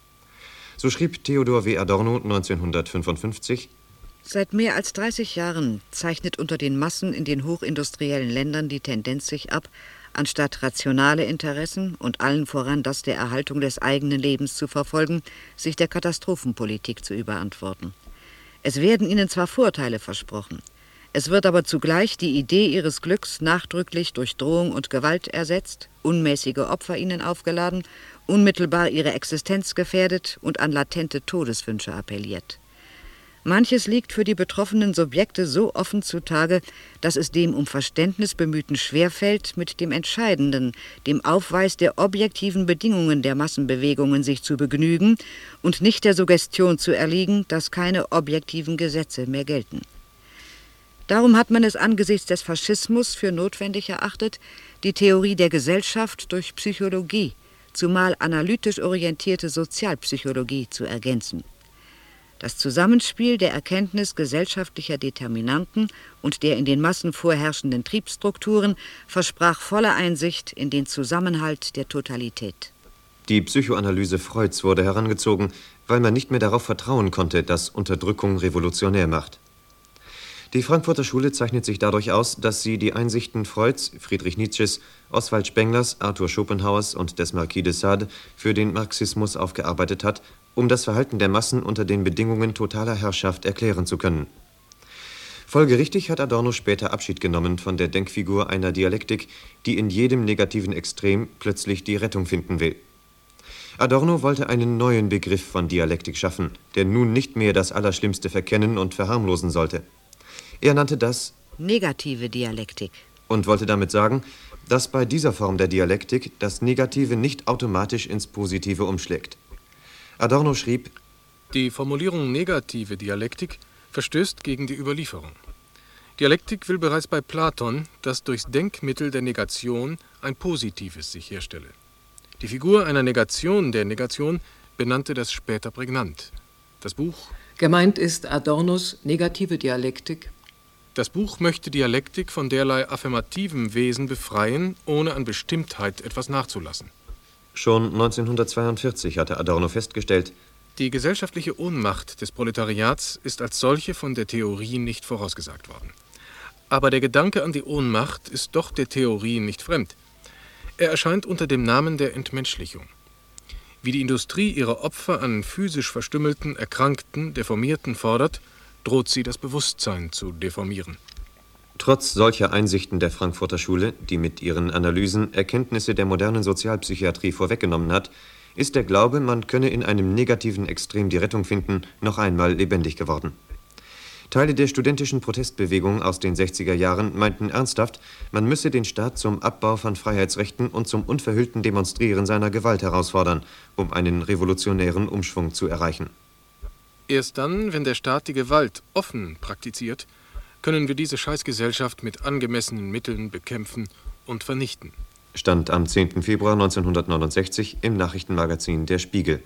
So schrieb Theodor W. Adorno neunzehnhundertfünfundfünfzig: Seit mehr als dreißig Jahren zeichnet unter den Massen in den hochindustriellen Ländern die Tendenz sich ab, anstatt rationale Interessen und allen voran das der Erhaltung des eigenen Lebens zu verfolgen, sich der Katastrophenpolitik zu überantworten. Es werden ihnen zwar Vorteile versprochen, es wird aber zugleich die Idee ihres Glücks nachdrücklich durch Drohung und Gewalt ersetzt, unmäßige Opfer ihnen aufgeladen, unmittelbar ihre Existenz gefährdet und an latente Todeswünsche appelliert. Manches liegt für die betroffenen Subjekte so offen zutage, dass es dem um Verständnis Bemühten schwerfällt, mit dem Entscheidenden, dem Aufweis der objektiven Bedingungen der Massenbewegungen sich zu begnügen und nicht der Suggestion zu erliegen, dass keine objektiven Gesetze mehr gelten. Darum hat man es angesichts des Faschismus für notwendig erachtet, die Theorie der Gesellschaft durch Psychologie, zumal analytisch orientierte Sozialpsychologie, zu ergänzen. Das Zusammenspiel der Erkenntnis gesellschaftlicher Determinanten und der in den Massen vorherrschenden Triebstrukturen versprach volle Einsicht in den Zusammenhalt der Totalität. Die Psychoanalyse Freuds wurde herangezogen, weil man nicht mehr darauf vertrauen konnte, dass Unterdrückung revolutionär macht. Die Frankfurter Schule zeichnet sich dadurch aus, dass sie die Einsichten Freuds, Friedrich Nietzsches, Oswald Spenglers, Arthur Schopenhauers und des Marquis de Sade für den Marxismus aufgearbeitet hat, um das Verhalten der Massen unter den Bedingungen totaler Herrschaft erklären zu können. Folgerichtig hat Adorno später Abschied genommen von der Denkfigur einer Dialektik, die in jedem negativen Extrem plötzlich die Rettung finden will. Adorno wollte einen neuen Begriff von Dialektik schaffen, der nun nicht mehr das Allerschlimmste verkennen und verharmlosen sollte. Er nannte das negative Dialektik und wollte damit sagen, dass bei dieser Form der Dialektik das Negative nicht automatisch ins Positive umschlägt. Adorno schrieb: Die Formulierung negative Dialektik verstößt gegen die Überlieferung. Dialektik will bereits bei Platon, dass durchs Denkmittel der Negation ein Positives sich herstelle. Die Figur einer Negation der Negation benannte das später prägnant. Das Buch Gemeint ist Adornos negative Dialektik. Das Buch möchte Dialektik von derlei affirmativen Wesen befreien, ohne an Bestimmtheit etwas nachzulassen. Schon neunzehnhundertzweiundvierzig hatte Adorno festgestellt: Die gesellschaftliche Ohnmacht des Proletariats ist als solche von der Theorie nicht vorausgesagt worden. Aber der Gedanke an die Ohnmacht ist doch der Theorie nicht fremd. Er erscheint unter dem Namen der Entmenschlichung. Wie die Industrie ihre Opfer an physisch Verstümmelten, Erkrankten, Deformierten fordert, droht sie das Bewusstsein zu deformieren. Trotz solcher Einsichten der Frankfurter Schule, die mit ihren Analysen Erkenntnisse der modernen Sozialpsychiatrie vorweggenommen hat, ist der Glaube, man könne in einem negativen Extrem die Rettung finden, noch einmal lebendig geworden. Teile der studentischen Protestbewegung aus den sechziger Jahren meinten ernsthaft, man müsse den Staat zum Abbau von Freiheitsrechten und zum unverhüllten Demonstrieren seiner Gewalt herausfordern, um einen revolutionären Umschwung zu erreichen. Erst dann, wenn der Staat die Gewalt offen praktiziert, können wir diese Scheißgesellschaft mit angemessenen Mitteln bekämpfen und vernichten. Stand am zehnten Februar neunzehnhundertneunundsechzig im Nachrichtenmagazin Der Spiegel.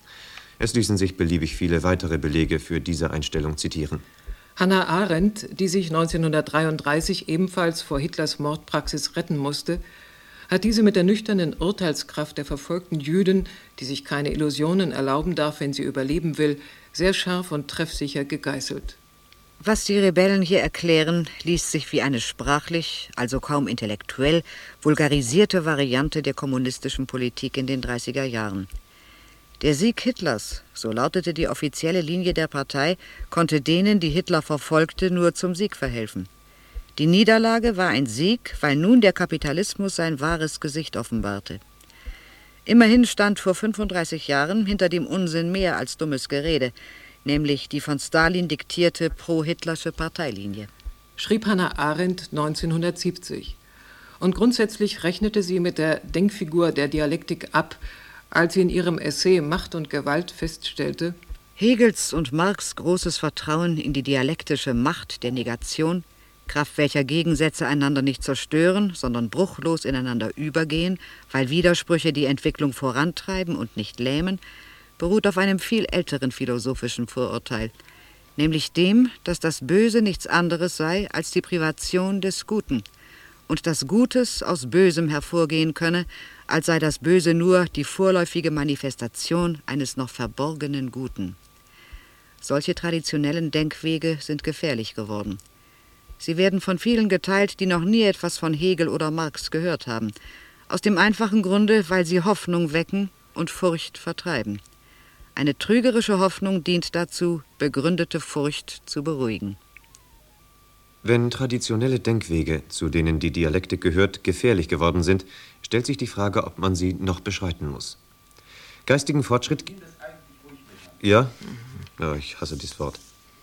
Es ließen sich beliebig viele weitere Belege für diese Einstellung zitieren. Hannah Arendt, die sich neunzehnhundertdreiunddreißig ebenfalls vor Hitlers Mordpraxis retten musste, hat diese mit der nüchternen Urteilskraft der verfolgten Jüdin, die sich keine Illusionen erlauben darf, wenn sie überleben will, sehr scharf und treffsicher gegeißelt. Was die Rebellen hier erklären, liest sich wie eine sprachlich, also kaum intellektuell, vulgarisierte Variante der kommunistischen Politik in den dreißiger Jahren. Der Sieg Hitlers, so lautete die offizielle Linie der Partei, konnte denen, die Hitler verfolgte, nur zum Sieg verhelfen. Die Niederlage war ein Sieg, weil nun der Kapitalismus sein wahres Gesicht offenbarte. Immerhin stand vor fünfunddreißig Jahren hinter dem Unsinn mehr als dummes Gerede, nämlich die von Stalin diktierte pro-hitlersche Parteilinie. Schrieb Hannah Arendt neunzehnhundertsiebzig. Und grundsätzlich rechnete sie mit der Denkfigur der Dialektik ab, als sie in ihrem Essay Macht und Gewalt feststellte: Hegels und Marx' großes Vertrauen in die dialektische Macht der Negation, Kraft welcher Gegensätze einander nicht zerstören, sondern bruchlos ineinander übergehen, weil Widersprüche die Entwicklung vorantreiben und nicht lähmen, beruht auf einem viel älteren philosophischen Vorurteil, nämlich dem, dass das Böse nichts anderes sei als die Privation des Guten und dass Gutes aus Bösem hervorgehen könne, als sei das Böse nur die vorläufige Manifestation eines noch verborgenen Guten. Solche traditionellen Denkwege sind gefährlich geworden. Sie werden von vielen geteilt, die noch nie etwas von Hegel oder Marx gehört haben, aus dem einfachen Grunde, weil sie Hoffnung wecken und Furcht vertreiben. Eine trügerische Hoffnung dient dazu, begründete Furcht zu beruhigen. Wenn traditionelle Denkwege, zu denen die Dialektik gehört, gefährlich geworden sind, stellt sich die Frage, ob man sie noch beschreiten muss. Geistigen Fortschritt... Ja? Ja, ich hasse dieses Wort.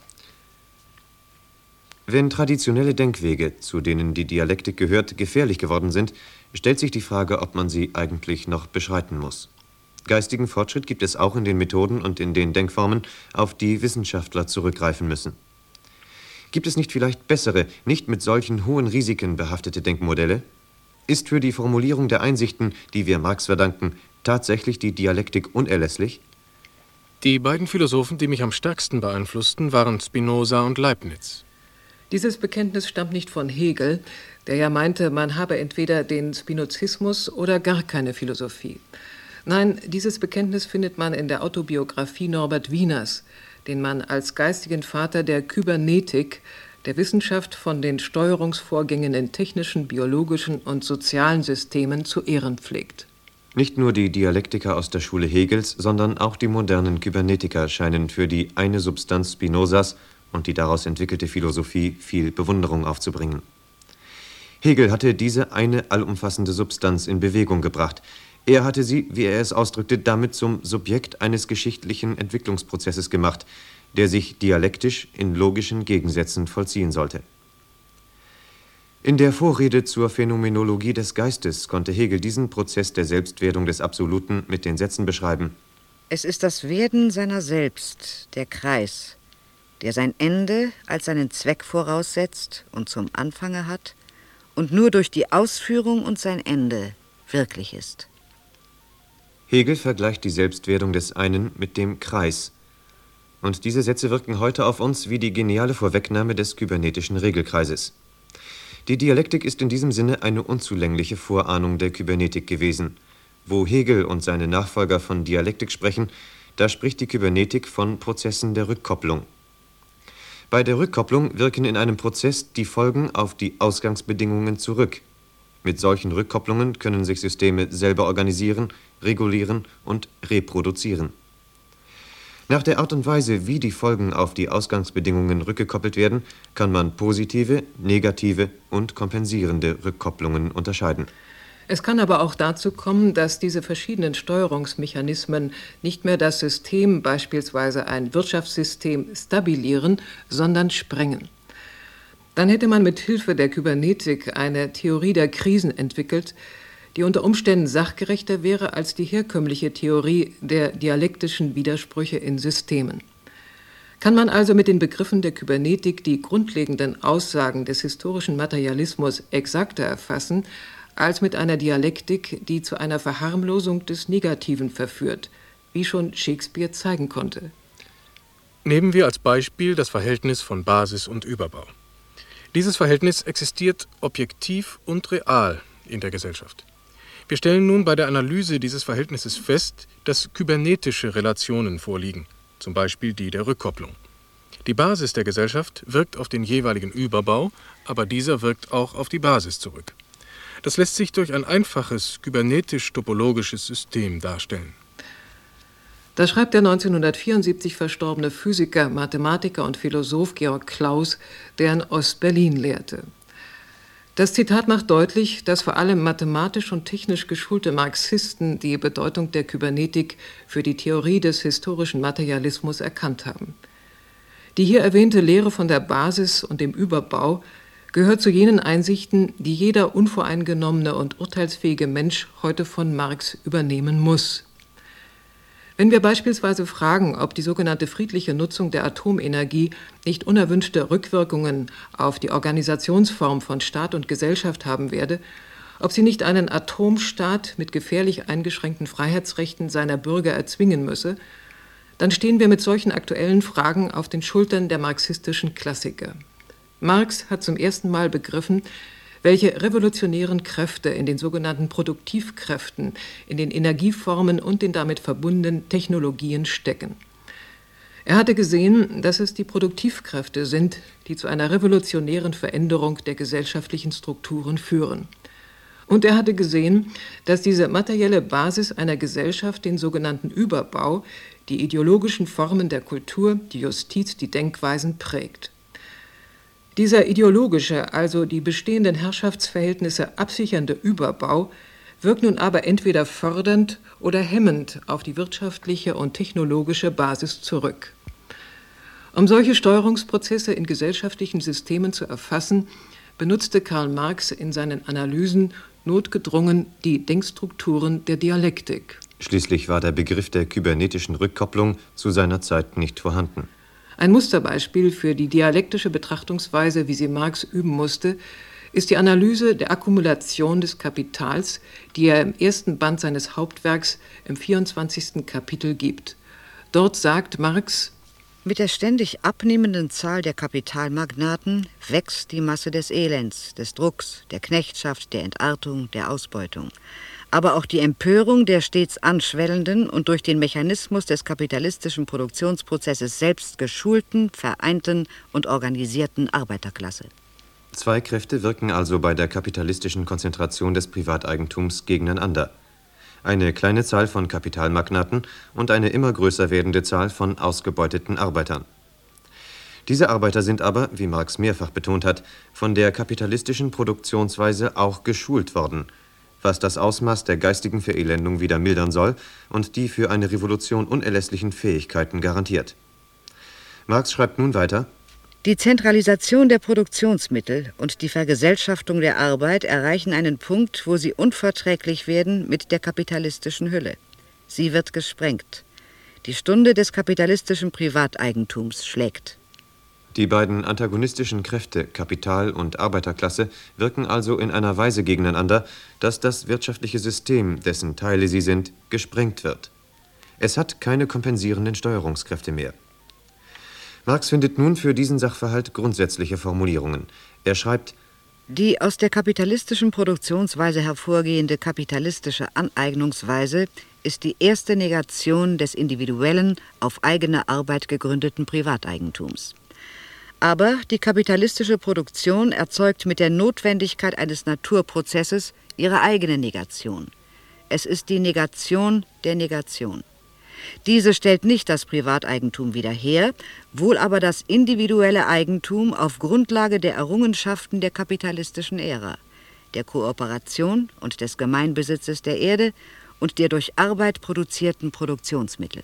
Wenn traditionelle Denkwege, zu denen die Dialektik gehört, gefährlich geworden sind, stellt sich die Frage, ob man sie eigentlich noch beschreiten muss. Geistigen Fortschritt gibt es auch in den Methoden und in den Denkformen, auf die Wissenschaftler zurückgreifen müssen. Gibt es nicht vielleicht bessere, nicht mit solchen hohen Risiken behaftete Denkmodelle? Ist für die Formulierung der Einsichten, die wir Marx verdanken, tatsächlich die Dialektik unerlässlich? Die beiden Philosophen, die mich am stärksten beeinflussten, waren Spinoza und Leibniz. Dieses Bekenntnis stammt nicht von Hegel, der ja meinte, man habe entweder den Spinozismus oder gar keine Philosophie. Nein, dieses Bekenntnis findet man in der Autobiografie Norbert Wieners, den man als geistigen Vater der Kybernetik, der Wissenschaft von den Steuerungsvorgängen in technischen, biologischen und sozialen Systemen zu ehren pflegt. Nicht nur die Dialektiker aus der Schule Hegels, sondern auch die modernen Kybernetiker scheinen für die eine Substanz Spinozas und die daraus entwickelte Philosophie viel Bewunderung aufzubringen. Hegel hatte diese eine allumfassende Substanz in Bewegung gebracht. Er hatte sie, wie er es ausdrückte, damit zum Subjekt eines geschichtlichen Entwicklungsprozesses gemacht, der sich dialektisch in logischen Gegensätzen vollziehen sollte. In der Vorrede zur Phänomenologie des Geistes konnte Hegel diesen Prozess der Selbstwerdung des Absoluten mit den Sätzen beschreiben: Es ist das Werden seiner selbst, der Kreis, der sein Ende als seinen Zweck voraussetzt und zum Anfange hat und nur durch die Ausführung und sein Ende wirklich ist. Hegel vergleicht die Selbstwerdung des einen mit dem Kreis. Und diese Sätze wirken heute auf uns wie die geniale Vorwegnahme des kybernetischen Regelkreises. Die Dialektik ist in diesem Sinne eine unzulängliche Vorahnung der Kybernetik gewesen. Wo Hegel und seine Nachfolger von Dialektik sprechen, da spricht die Kybernetik von Prozessen der Rückkopplung. Bei der Rückkopplung wirken in einem Prozess die Folgen auf die Ausgangsbedingungen zurück. Mit solchen Rückkopplungen können sich Systeme selber organisieren, regulieren und reproduzieren. Nach der Art und Weise, wie die Folgen auf die Ausgangsbedingungen rückgekoppelt werden, kann man positive, negative und kompensierende Rückkopplungen unterscheiden. Es kann aber auch dazu kommen, dass diese verschiedenen Steuerungsmechanismen nicht mehr das System, beispielsweise ein Wirtschaftssystem, stabilieren, sondern sprengen. Dann hätte man mit Hilfe der Kybernetik eine Theorie der Krisen entwickelt, die unter Umständen sachgerechter wäre als die herkömmliche Theorie der dialektischen Widersprüche in Systemen. Kann man also mit den Begriffen der Kybernetik die grundlegenden Aussagen des historischen Materialismus exakter erfassen, als mit einer Dialektik, die zu einer Verharmlosung des Negativen verführt, wie schon Shakespeare zeigen konnte? Nehmen wir als Beispiel das Verhältnis von Basis und Überbau. Dieses Verhältnis existiert objektiv und real in der Gesellschaft. Wir stellen nun bei der Analyse dieses Verhältnisses fest, dass kybernetische Relationen vorliegen, zum Beispiel die der Rückkopplung. Die Basis der Gesellschaft wirkt auf den jeweiligen Überbau, aber dieser wirkt auch auf die Basis zurück. Das lässt sich durch ein einfaches kybernetisch-topologisches System darstellen. Das schreibt der neunzehnhundertvierundsiebzig verstorbene Physiker, Mathematiker und Philosoph Georg Claus, der in Ost-Berlin lehrte. Das Zitat macht deutlich, dass vor allem mathematisch und technisch geschulte Marxisten die Bedeutung der Kybernetik für die Theorie des historischen Materialismus erkannt haben. Die hier erwähnte Lehre von der Basis und dem Überbau gehört zu jenen Einsichten, die jeder unvoreingenommene und urteilsfähige Mensch heute von Marx übernehmen muss. Wenn wir beispielsweise fragen, ob die sogenannte friedliche Nutzung der Atomenergie nicht unerwünschte Rückwirkungen auf die Organisationsform von Staat und Gesellschaft haben werde, ob sie nicht einen Atomstaat mit gefährlich eingeschränkten Freiheitsrechten seiner Bürger erzwingen müsse, dann stehen wir mit solchen aktuellen Fragen auf den Schultern der marxistischen Klassiker. Marx hat zum ersten Mal begriffen, welche revolutionären Kräfte in den sogenannten Produktivkräften, in den Energieformen und den damit verbundenen Technologien stecken. Er hatte gesehen, dass es die Produktivkräfte sind, die zu einer revolutionären Veränderung der gesellschaftlichen Strukturen führen. Und er hatte gesehen, dass diese materielle Basis einer Gesellschaft den sogenannten Überbau, die ideologischen Formen der Kultur, die Justiz, die Denkweisen prägt. Dieser ideologische, also die bestehenden Herrschaftsverhältnisse absichernde Überbau wirkt nun aber entweder fördernd oder hemmend auf die wirtschaftliche und technologische Basis zurück. Um solche Steuerungsprozesse in gesellschaftlichen Systemen zu erfassen, benutzte Karl Marx in seinen Analysen notgedrungen die Denkstrukturen der Dialektik. Schließlich war der Begriff der kybernetischen Rückkopplung zu seiner Zeit nicht vorhanden. Ein Musterbeispiel für die dialektische Betrachtungsweise, wie sie Marx üben musste, ist die Analyse der Akkumulation des Kapitals, die er im ersten Band seines Hauptwerks im vierundzwanzigsten Kapitel gibt. Dort sagt Marx: Mit der ständig abnehmenden Zahl der Kapitalmagnaten wächst die Masse des Elends, des Drucks, der Knechtschaft, der Entartung, der Ausbeutung. Aber auch die Empörung der stets anschwellenden und durch den Mechanismus des kapitalistischen Produktionsprozesses selbst geschulten, vereinten und organisierten Arbeiterklasse. Zwei Kräfte wirken also bei der kapitalistischen Konzentration des Privateigentums gegeneinander. Eine kleine Zahl von Kapitalmagnaten und eine immer größer werdende Zahl von ausgebeuteten Arbeitern. Diese Arbeiter sind aber, wie Marx mehrfach betont hat, von der kapitalistischen Produktionsweise auch geschult worden, was das Ausmaß der geistigen Verelendung wieder mildern soll und die für eine Revolution unerlässlichen Fähigkeiten garantiert. Marx schreibt nun weiter: Die Zentralisation der Produktionsmittel und die Vergesellschaftung der Arbeit erreichen einen Punkt, wo sie unverträglich werden mit der kapitalistischen Hülle. Sie wird gesprengt. Die Stunde des kapitalistischen Privateigentums schlägt. Die beiden antagonistischen Kräfte, Kapital und Arbeiterklasse, wirken also in einer Weise gegeneinander, dass das wirtschaftliche System, dessen Teile sie sind, gesprengt wird. Es hat keine kompensierenden Steuerungskräfte mehr. Marx findet nun für diesen Sachverhalt grundsätzliche Formulierungen. Er schreibt: Die aus der kapitalistischen Produktionsweise hervorgehende kapitalistische Aneignungsweise ist die erste Negation des individuellen, auf eigene Arbeit gegründeten Privateigentums. Aber die kapitalistische Produktion erzeugt mit der Notwendigkeit eines Naturprozesses ihre eigene Negation. Es ist die Negation der Negation. Diese stellt nicht das Privateigentum wieder her, wohl aber das individuelle Eigentum auf Grundlage der Errungenschaften der kapitalistischen Ära, der Kooperation und des Gemeinbesitzes der Erde und der durch Arbeit produzierten Produktionsmittel.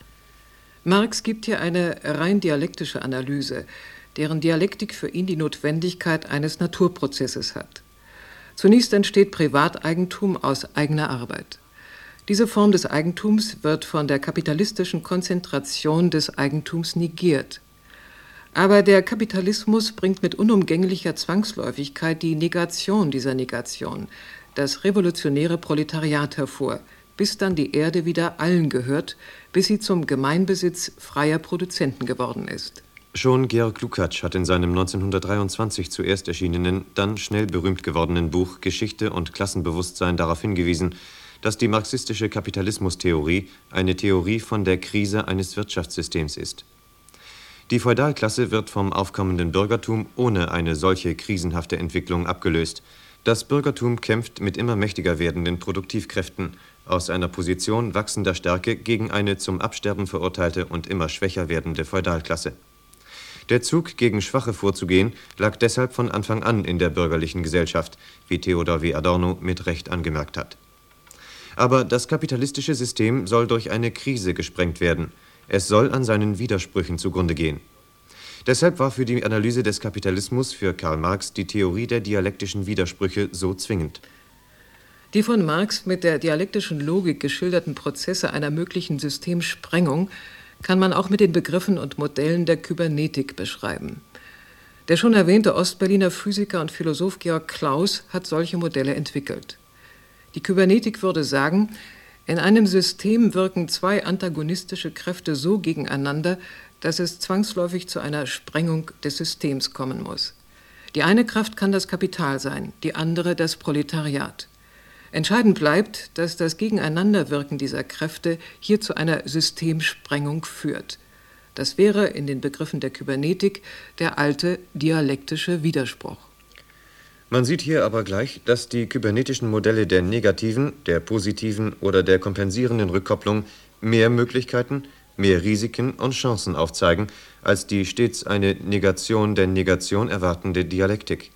Marx gibt hier eine rein dialektische Analyse, deren Dialektik für ihn die Notwendigkeit eines Naturprozesses hat. Zunächst entsteht Privateigentum aus eigener Arbeit. Diese Form des Eigentums wird von der kapitalistischen Konzentration des Eigentums negiert. Aber der Kapitalismus bringt mit unumgänglicher Zwangsläufigkeit die Negation dieser Negation, das revolutionäre Proletariat hervor, bis dann die Erde wieder allen gehört, bis sie zum Gemeinbesitz freier Produzenten geworden ist. Schon Georg Lukács hat in seinem neunzehnhundertdreiundzwanzig zuerst erschienenen, dann schnell berühmt gewordenen Buch Geschichte und Klassenbewusstsein darauf hingewiesen, dass die marxistische Kapitalismustheorie eine Theorie von der Krise eines Wirtschaftssystems ist. Die Feudalklasse wird vom aufkommenden Bürgertum ohne eine solche krisenhafte Entwicklung abgelöst. Das Bürgertum kämpft mit immer mächtiger werdenden Produktivkräften aus einer Position wachsender Stärke gegen eine zum Absterben verurteilte und immer schwächer werdende Feudalklasse. Der Zug, gegen Schwache vorzugehen, lag deshalb von Anfang an in der bürgerlichen Gesellschaft, wie Theodor W. Adorno mit Recht angemerkt hat. Aber das kapitalistische System soll durch eine Krise gesprengt werden. Es soll an seinen Widersprüchen zugrunde gehen. Deshalb war für die Analyse des Kapitalismus für Karl Marx die Theorie der dialektischen Widersprüche so zwingend. Die von Marx mit der dialektischen Logik geschilderten Prozesse einer möglichen Systemsprengung kann man auch mit den Begriffen und Modellen der Kybernetik beschreiben. Der schon erwähnte Ostberliner Physiker und Philosoph Georg Claus hat solche Modelle entwickelt. Die Kybernetik würde sagen, in einem System wirken zwei antagonistische Kräfte so gegeneinander, dass es zwangsläufig zu einer Sprengung des Systems kommen muss. Die eine Kraft kann das Kapital sein, die andere das Proletariat. Entscheidend bleibt, dass das Gegeneinanderwirken dieser Kräfte hier zu einer Systemsprengung führt. Das wäre in den Begriffen der Kybernetik der alte dialektische Widerspruch. Man sieht hier aber gleich, dass die kybernetischen Modelle der negativen, der positiven oder der kompensierenden Rückkopplung mehr Möglichkeiten, mehr Risiken und Chancen aufzeigen, als die stets eine Negation der Negation erwartende Dialektik.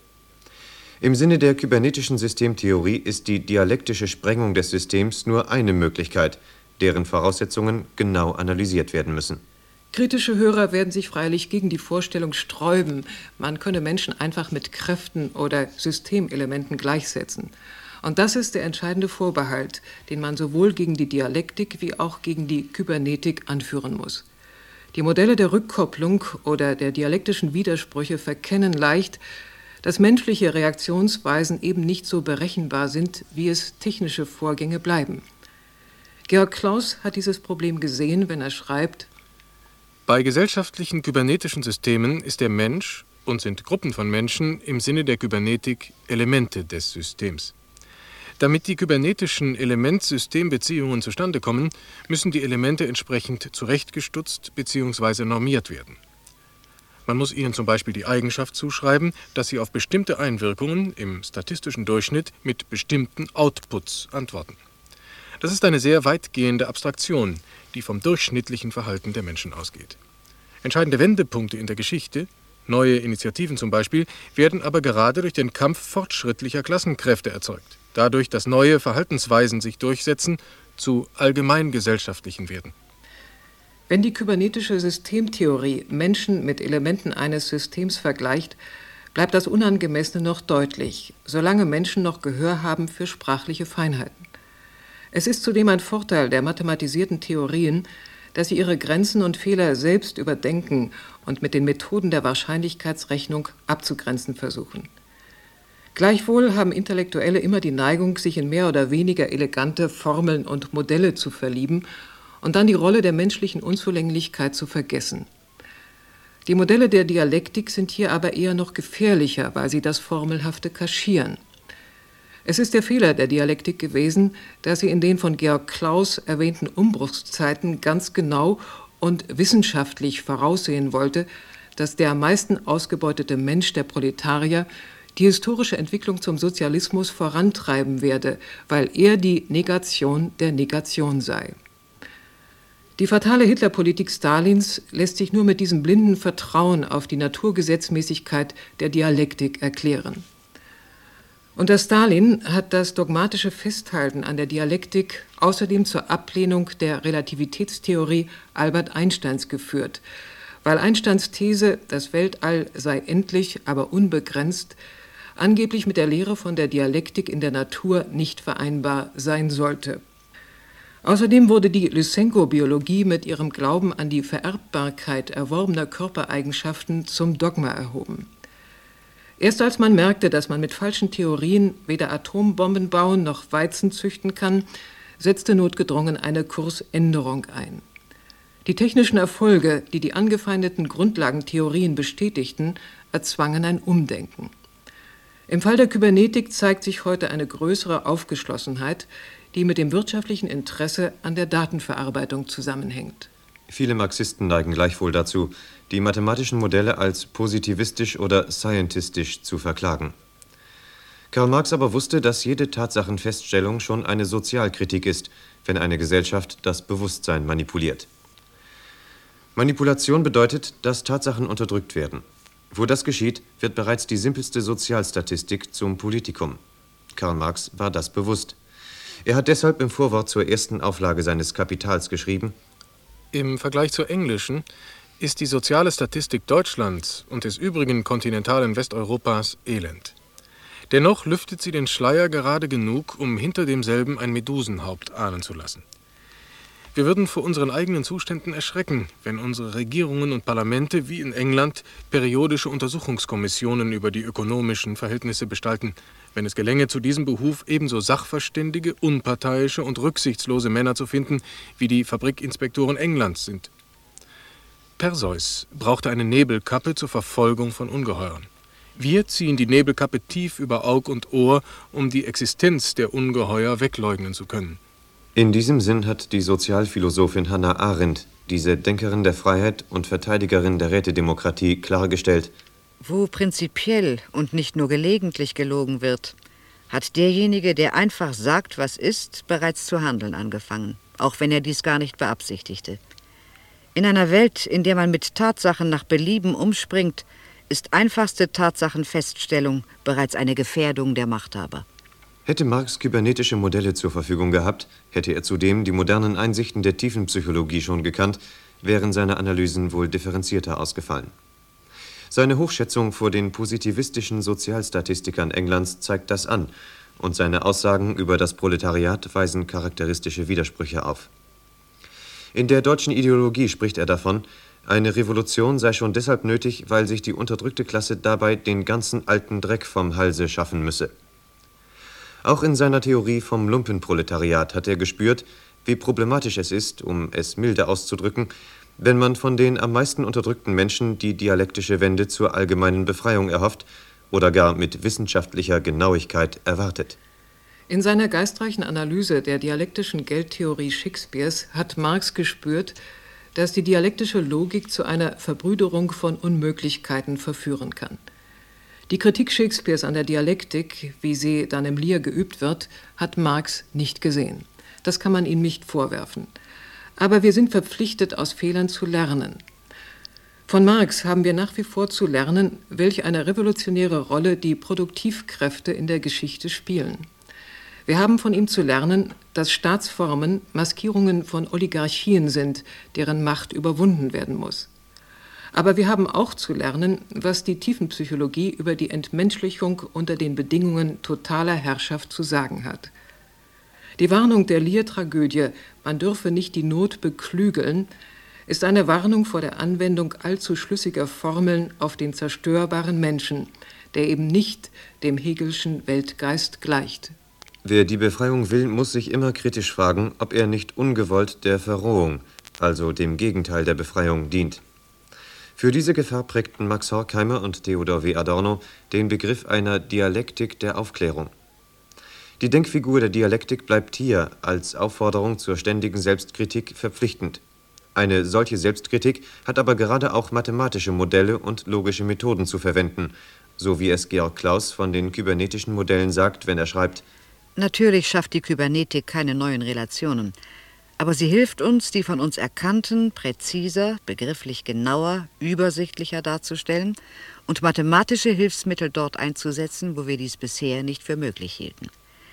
Im Sinne der kybernetischen Systemtheorie ist die dialektische Sprengung des Systems nur eine Möglichkeit, deren Voraussetzungen genau analysiert werden müssen. Kritische Hörer werden sich freilich gegen die Vorstellung sträuben, man könne Menschen einfach mit Kräften oder Systemelementen gleichsetzen. Und das ist der entscheidende Vorbehalt, den man sowohl gegen die Dialektik wie auch gegen die Kybernetik anführen muss. Die Modelle der Rückkopplung oder der dialektischen Widersprüche verkennen leicht, dass menschliche Reaktionsweisen eben nicht so berechenbar sind, wie es technische Vorgänge bleiben. Georg Claus hat dieses Problem gesehen, wenn er schreibt: Bei gesellschaftlichen kybernetischen Systemen ist der Mensch und sind Gruppen von Menschen im Sinne der Kybernetik Elemente des Systems. Damit die kybernetischen Element-System-Beziehungen zustande kommen, müssen die Elemente entsprechend zurechtgestutzt bzw. normiert werden. Man muss ihnen zum Beispiel die Eigenschaft zuschreiben, dass sie auf bestimmte Einwirkungen im statistischen Durchschnitt mit bestimmten Outputs antworten. Das ist eine sehr weitgehende Abstraktion, die vom durchschnittlichen Verhalten der Menschen ausgeht. Entscheidende Wendepunkte in der Geschichte, neue Initiativen zum Beispiel, werden aber gerade durch den Kampf fortschrittlicher Klassenkräfte erzeugt, dadurch, dass neue Verhaltensweisen sich durchsetzen, zu allgemeingesellschaftlichen werden. Wenn die kybernetische Systemtheorie Menschen mit Elementen eines Systems vergleicht, bleibt das Unangemessene noch deutlich, solange Menschen noch Gehör haben für sprachliche Feinheiten. Es ist zudem ein Vorteil der mathematisierten Theorien, dass sie ihre Grenzen und Fehler selbst überdenken und mit den Methoden der Wahrscheinlichkeitsrechnung abzugrenzen versuchen. Gleichwohl haben Intellektuelle immer die Neigung, sich in mehr oder weniger elegante Formeln und Modelle zu verlieben und dann die Rolle der menschlichen Unzulänglichkeit zu vergessen. Die Modelle der Dialektik sind hier aber eher noch gefährlicher, weil sie das Formelhafte kaschieren. Es ist der Fehler der Dialektik gewesen, dass sie in den von Georg Claus erwähnten Umbruchszeiten ganz genau und wissenschaftlich voraussehen wollte, dass der am meisten ausgebeutete Mensch, der Proletarier, die historische Entwicklung zum Sozialismus vorantreiben werde, weil er die Negation der Negation sei. Die fatale Hitlerpolitik Stalins lässt sich nur mit diesem blinden Vertrauen auf die Naturgesetzmäßigkeit der Dialektik erklären. Unter Stalin hat das dogmatische Festhalten an der Dialektik außerdem zur Ablehnung der Relativitätstheorie Albert Einsteins geführt, weil Einsteins These, das Weltall sei endlich, aber unbegrenzt, angeblich mit der Lehre von der Dialektik in der Natur nicht vereinbar sein sollte. Außerdem wurde die Lysenko-Biologie mit ihrem Glauben an die Vererbbarkeit erworbener Körpereigenschaften zum Dogma erhoben. Erst als man merkte, dass man mit falschen Theorien weder Atombomben bauen noch Weizen züchten kann, setzte notgedrungen eine Kursänderung ein. Die technischen Erfolge, die die angefeindeten Grundlagentheorien bestätigten, erzwangen ein Umdenken. Im Fall der Kybernetik zeigt sich heute eine größere Aufgeschlossenheit, die mit dem wirtschaftlichen Interesse an der Datenverarbeitung zusammenhängt. Viele Marxisten neigen gleichwohl dazu, die mathematischen Modelle als positivistisch oder scientistisch zu verklagen. Karl Marx aber wusste, dass jede Tatsachenfeststellung schon eine Sozialkritik ist, wenn eine Gesellschaft das Bewusstsein manipuliert. Manipulation bedeutet, dass Tatsachen unterdrückt werden. Wo das geschieht, wird bereits die simpelste Sozialstatistik zum Politikum. Karl Marx war das bewusst. Er hat deshalb im Vorwort zur ersten Auflage seines Kapitals geschrieben: Im Vergleich zur englischen ist die soziale Statistik Deutschlands und des übrigen kontinentalen Westeuropas elend. Dennoch lüftet sie den Schleier gerade genug, um hinter demselben ein Medusenhaupt ahnen zu lassen. Wir würden vor unseren eigenen Zuständen erschrecken, wenn unsere Regierungen und Parlamente wie in England periodische Untersuchungskommissionen über die ökonomischen Verhältnisse gestalten, wenn es gelänge, zu diesem Behuf ebenso sachverständige, unparteiische und rücksichtslose Männer zu finden, wie die Fabrikinspektoren Englands sind. Perseus brauchte eine Nebelkappe zur Verfolgung von Ungeheuern. Wir ziehen die Nebelkappe tief über Aug und Ohr, um die Existenz der Ungeheuer wegleugnen zu können. In diesem Sinn hat die Sozialphilosophin Hannah Arendt, diese Denkerin der Freiheit und Verteidigerin der Rätedemokratie, klargestellt: Wo prinzipiell und nicht nur gelegentlich gelogen wird, hat derjenige, der einfach sagt, was ist, bereits zu handeln angefangen, auch wenn er dies gar nicht beabsichtigte. In einer Welt, in der man mit Tatsachen nach Belieben umspringt, ist einfachste Tatsachenfeststellung bereits eine Gefährdung der Machthaber. Hätte Marx kybernetische Modelle zur Verfügung gehabt, hätte er zudem die modernen Einsichten der Tiefenpsychologie schon gekannt, wären seine Analysen wohl differenzierter ausgefallen. Seine Hochschätzung vor den positivistischen Sozialstatistikern Englands zeigt das an, und seine Aussagen über das Proletariat weisen charakteristische Widersprüche auf. In der deutschen Ideologie spricht er davon, eine Revolution sei schon deshalb nötig, weil sich die unterdrückte Klasse dabei den ganzen alten Dreck vom Halse schaffen müsse. Auch in seiner Theorie vom Lumpenproletariat hat er gespürt, wie problematisch es ist, um es milde auszudrücken, wenn man von den am meisten unterdrückten Menschen die dialektische Wende zur allgemeinen Befreiung erhofft oder gar mit wissenschaftlicher Genauigkeit erwartet. In seiner geistreichen Analyse der dialektischen Geldtheorie Shakespeares hat Marx gespürt, dass die dialektische Logik zu einer Verbrüderung von Unmöglichkeiten verführen kann. Die Kritik Shakespeares an der Dialektik, wie sie dann im Lear geübt wird, hat Marx nicht gesehen. Das kann man ihm nicht vorwerfen. Aber wir sind verpflichtet, aus Fehlern zu lernen. Von Marx haben wir nach wie vor zu lernen, welch eine revolutionäre Rolle die Produktivkräfte in der Geschichte spielen. Wir haben von ihm zu lernen, dass Staatsformen Maskierungen von Oligarchien sind, deren Macht überwunden werden muss. Aber wir haben auch zu lernen, was die Tiefenpsychologie über die Entmenschlichung unter den Bedingungen totaler Herrschaft zu sagen hat. Die Warnung der Lear-Tragödie, man dürfe nicht die Not beklügeln, ist eine Warnung vor der Anwendung allzu schlüssiger Formeln auf den zerstörbaren Menschen, der eben nicht dem Hegelschen Weltgeist gleicht. Wer die Befreiung will, muss sich immer kritisch fragen, ob er nicht ungewollt der Verrohung, also dem Gegenteil der Befreiung, dient. Für diese Gefahr prägten Max Horkheimer und Theodor W. Adorno den Begriff einer Dialektik der Aufklärung. Die Denkfigur der Dialektik bleibt hier als Aufforderung zur ständigen Selbstkritik verpflichtend. Eine solche Selbstkritik hat aber gerade auch mathematische Modelle und logische Methoden zu verwenden, so wie es Georg Claus von den kybernetischen Modellen sagt, wenn er schreibt: Natürlich schafft die Kybernetik keine neuen Relationen, aber sie hilft uns, die von uns Erkannten präziser, begrifflich genauer, übersichtlicher darzustellen und mathematische Hilfsmittel dort einzusetzen, wo wir dies bisher nicht für möglich hielten.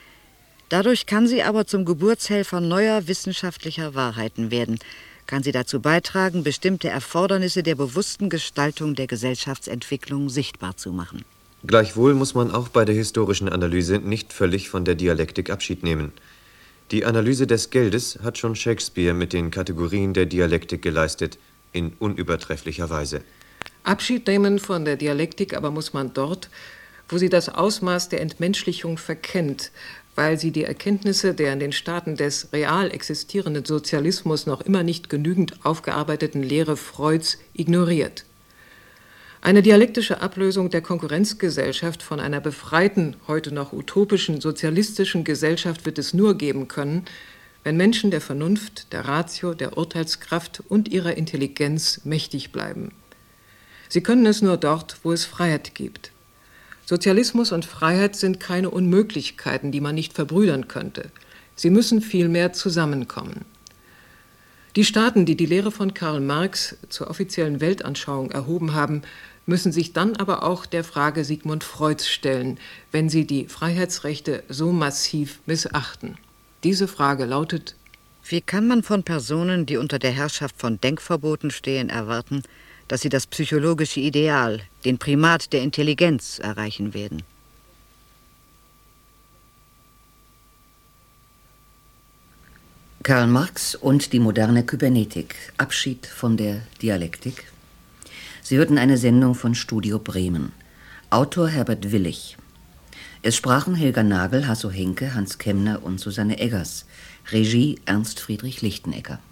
Dadurch kann sie aber zum Geburtshelfer neuer wissenschaftlicher Wahrheiten werden, kann sie dazu beitragen, bestimmte Erfordernisse der bewussten Gestaltung der Gesellschaftsentwicklung sichtbar zu machen. Gleichwohl muss man auch bei der historischen Analyse nicht völlig von der Dialektik Abschied nehmen. Die Analyse des Geldes hat schon Shakespeare mit den Kategorien der Dialektik geleistet, in unübertrefflicher Weise. Abschied nehmen von der Dialektik aber muss man dort, wo sie das Ausmaß der Entmenschlichung verkennt, weil sie die Erkenntnisse der in den Staaten des real existierenden Sozialismus noch immer nicht genügend aufgearbeiteten Lehre Freuds ignoriert. Eine dialektische Ablösung der Konkurrenzgesellschaft von einer befreiten, heute noch utopischen, sozialistischen Gesellschaft wird es nur geben können, wenn Menschen der Vernunft, der Ratio, der Urteilskraft und ihrer Intelligenz mächtig bleiben. Sie können es nur dort, wo es Freiheit gibt. Sozialismus und Freiheit sind keine Unmöglichkeiten, die man nicht verbrüdern könnte. Sie müssen vielmehr zusammenkommen. Die Staaten, die die Lehre von Karl Marx zur offiziellen Weltanschauung erhoben haben, müssen sich dann aber auch der Frage Sigmund Freuds stellen, wenn sie die Freiheitsrechte so massiv missachten. Diese Frage lautet: Wie kann man von Personen, die unter der Herrschaft von Denkverboten stehen, erwarten, dass sie das psychologische Ideal, den Primat der Intelligenz erreichen werden? Karl Marx und die moderne Kybernetik. Abschied von der Dialektik. Sie hörten eine Sendung von Studio Bremen. Autor Herbert Willig. Es sprachen Helga Nagel, Hasso Henke, Hans Kemner und Susanne Eggers. Regie Ernst Friedrich Lichtenegger.